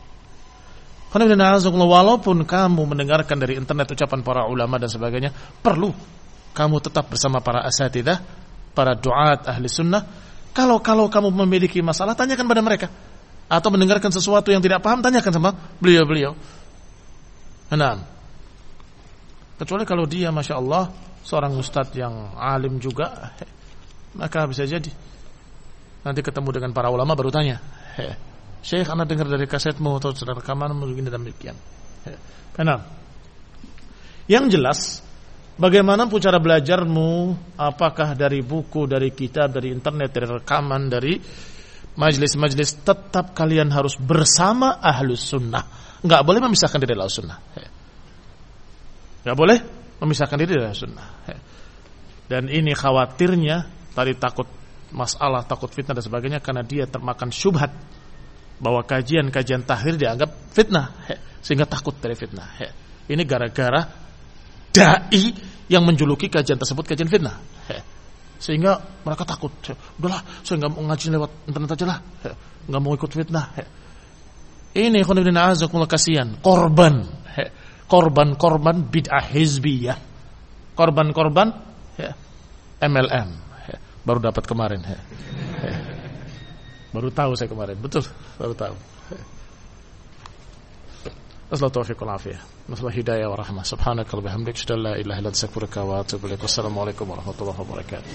Walaupun kamu mendengarkan dari internet ucapan para ulama dan sebagainya, perlu kamu tetap bersama para asatidzah, para duat ahli sunnah. Kalau kamu memiliki masalah, tanyakan pada mereka. Atau mendengarkan sesuatu yang tidak paham, tanyakan sama beliau-beliau. Nah, kecuali kalau dia Masya Allah seorang ustadz yang alim juga, maka bisa jadi nanti ketemu dengan para ulama baru tanya, Syekh, anda dengar dari kasetmu atau rekamanmu begini dan demikian. Nah, yang jelas, bagaimanapun cara belajarmu, apakah dari buku, dari kitab, dari internet, dari rekaman, dari majlis-majlis, tetap kalian harus bersama ahlus sunnah. Enggak boleh memisahkan diri dari ahlus sunnah. Enggak boleh memisahkan diri dari ahlus sunnah. Dan ini khawatirnya, tadi takut masalah, takut fitnah dan sebagainya, karena dia termakan syubhat bahwa kajian-kajian tahrir dianggap fitnah, sehingga takut dari fitnah. Ini gara-gara dai yang menjuluki kajian tersebut kajian fitnah, sehingga mereka takut. Udahlah, saya nggak mau ngaji lewat internet aja lah, nggak mau ikut fitnah. Ini khonibina azakumullah, kasihan korban bid'ah hizbiyah, korban MLM, baru dapat kemarin. Baru tahu saya kemarin, betul, baru tahu. Assalamualaikum warahmatullahi wabarakatuh. Masalah hidayah wa rahmah. Subhanakallahumma wa bihamdika, asyhadu an la ilaha illa anta, astaghfiruka wa atubu ilaik. Wassalamualaikum warahmatullahi wabarakatuh.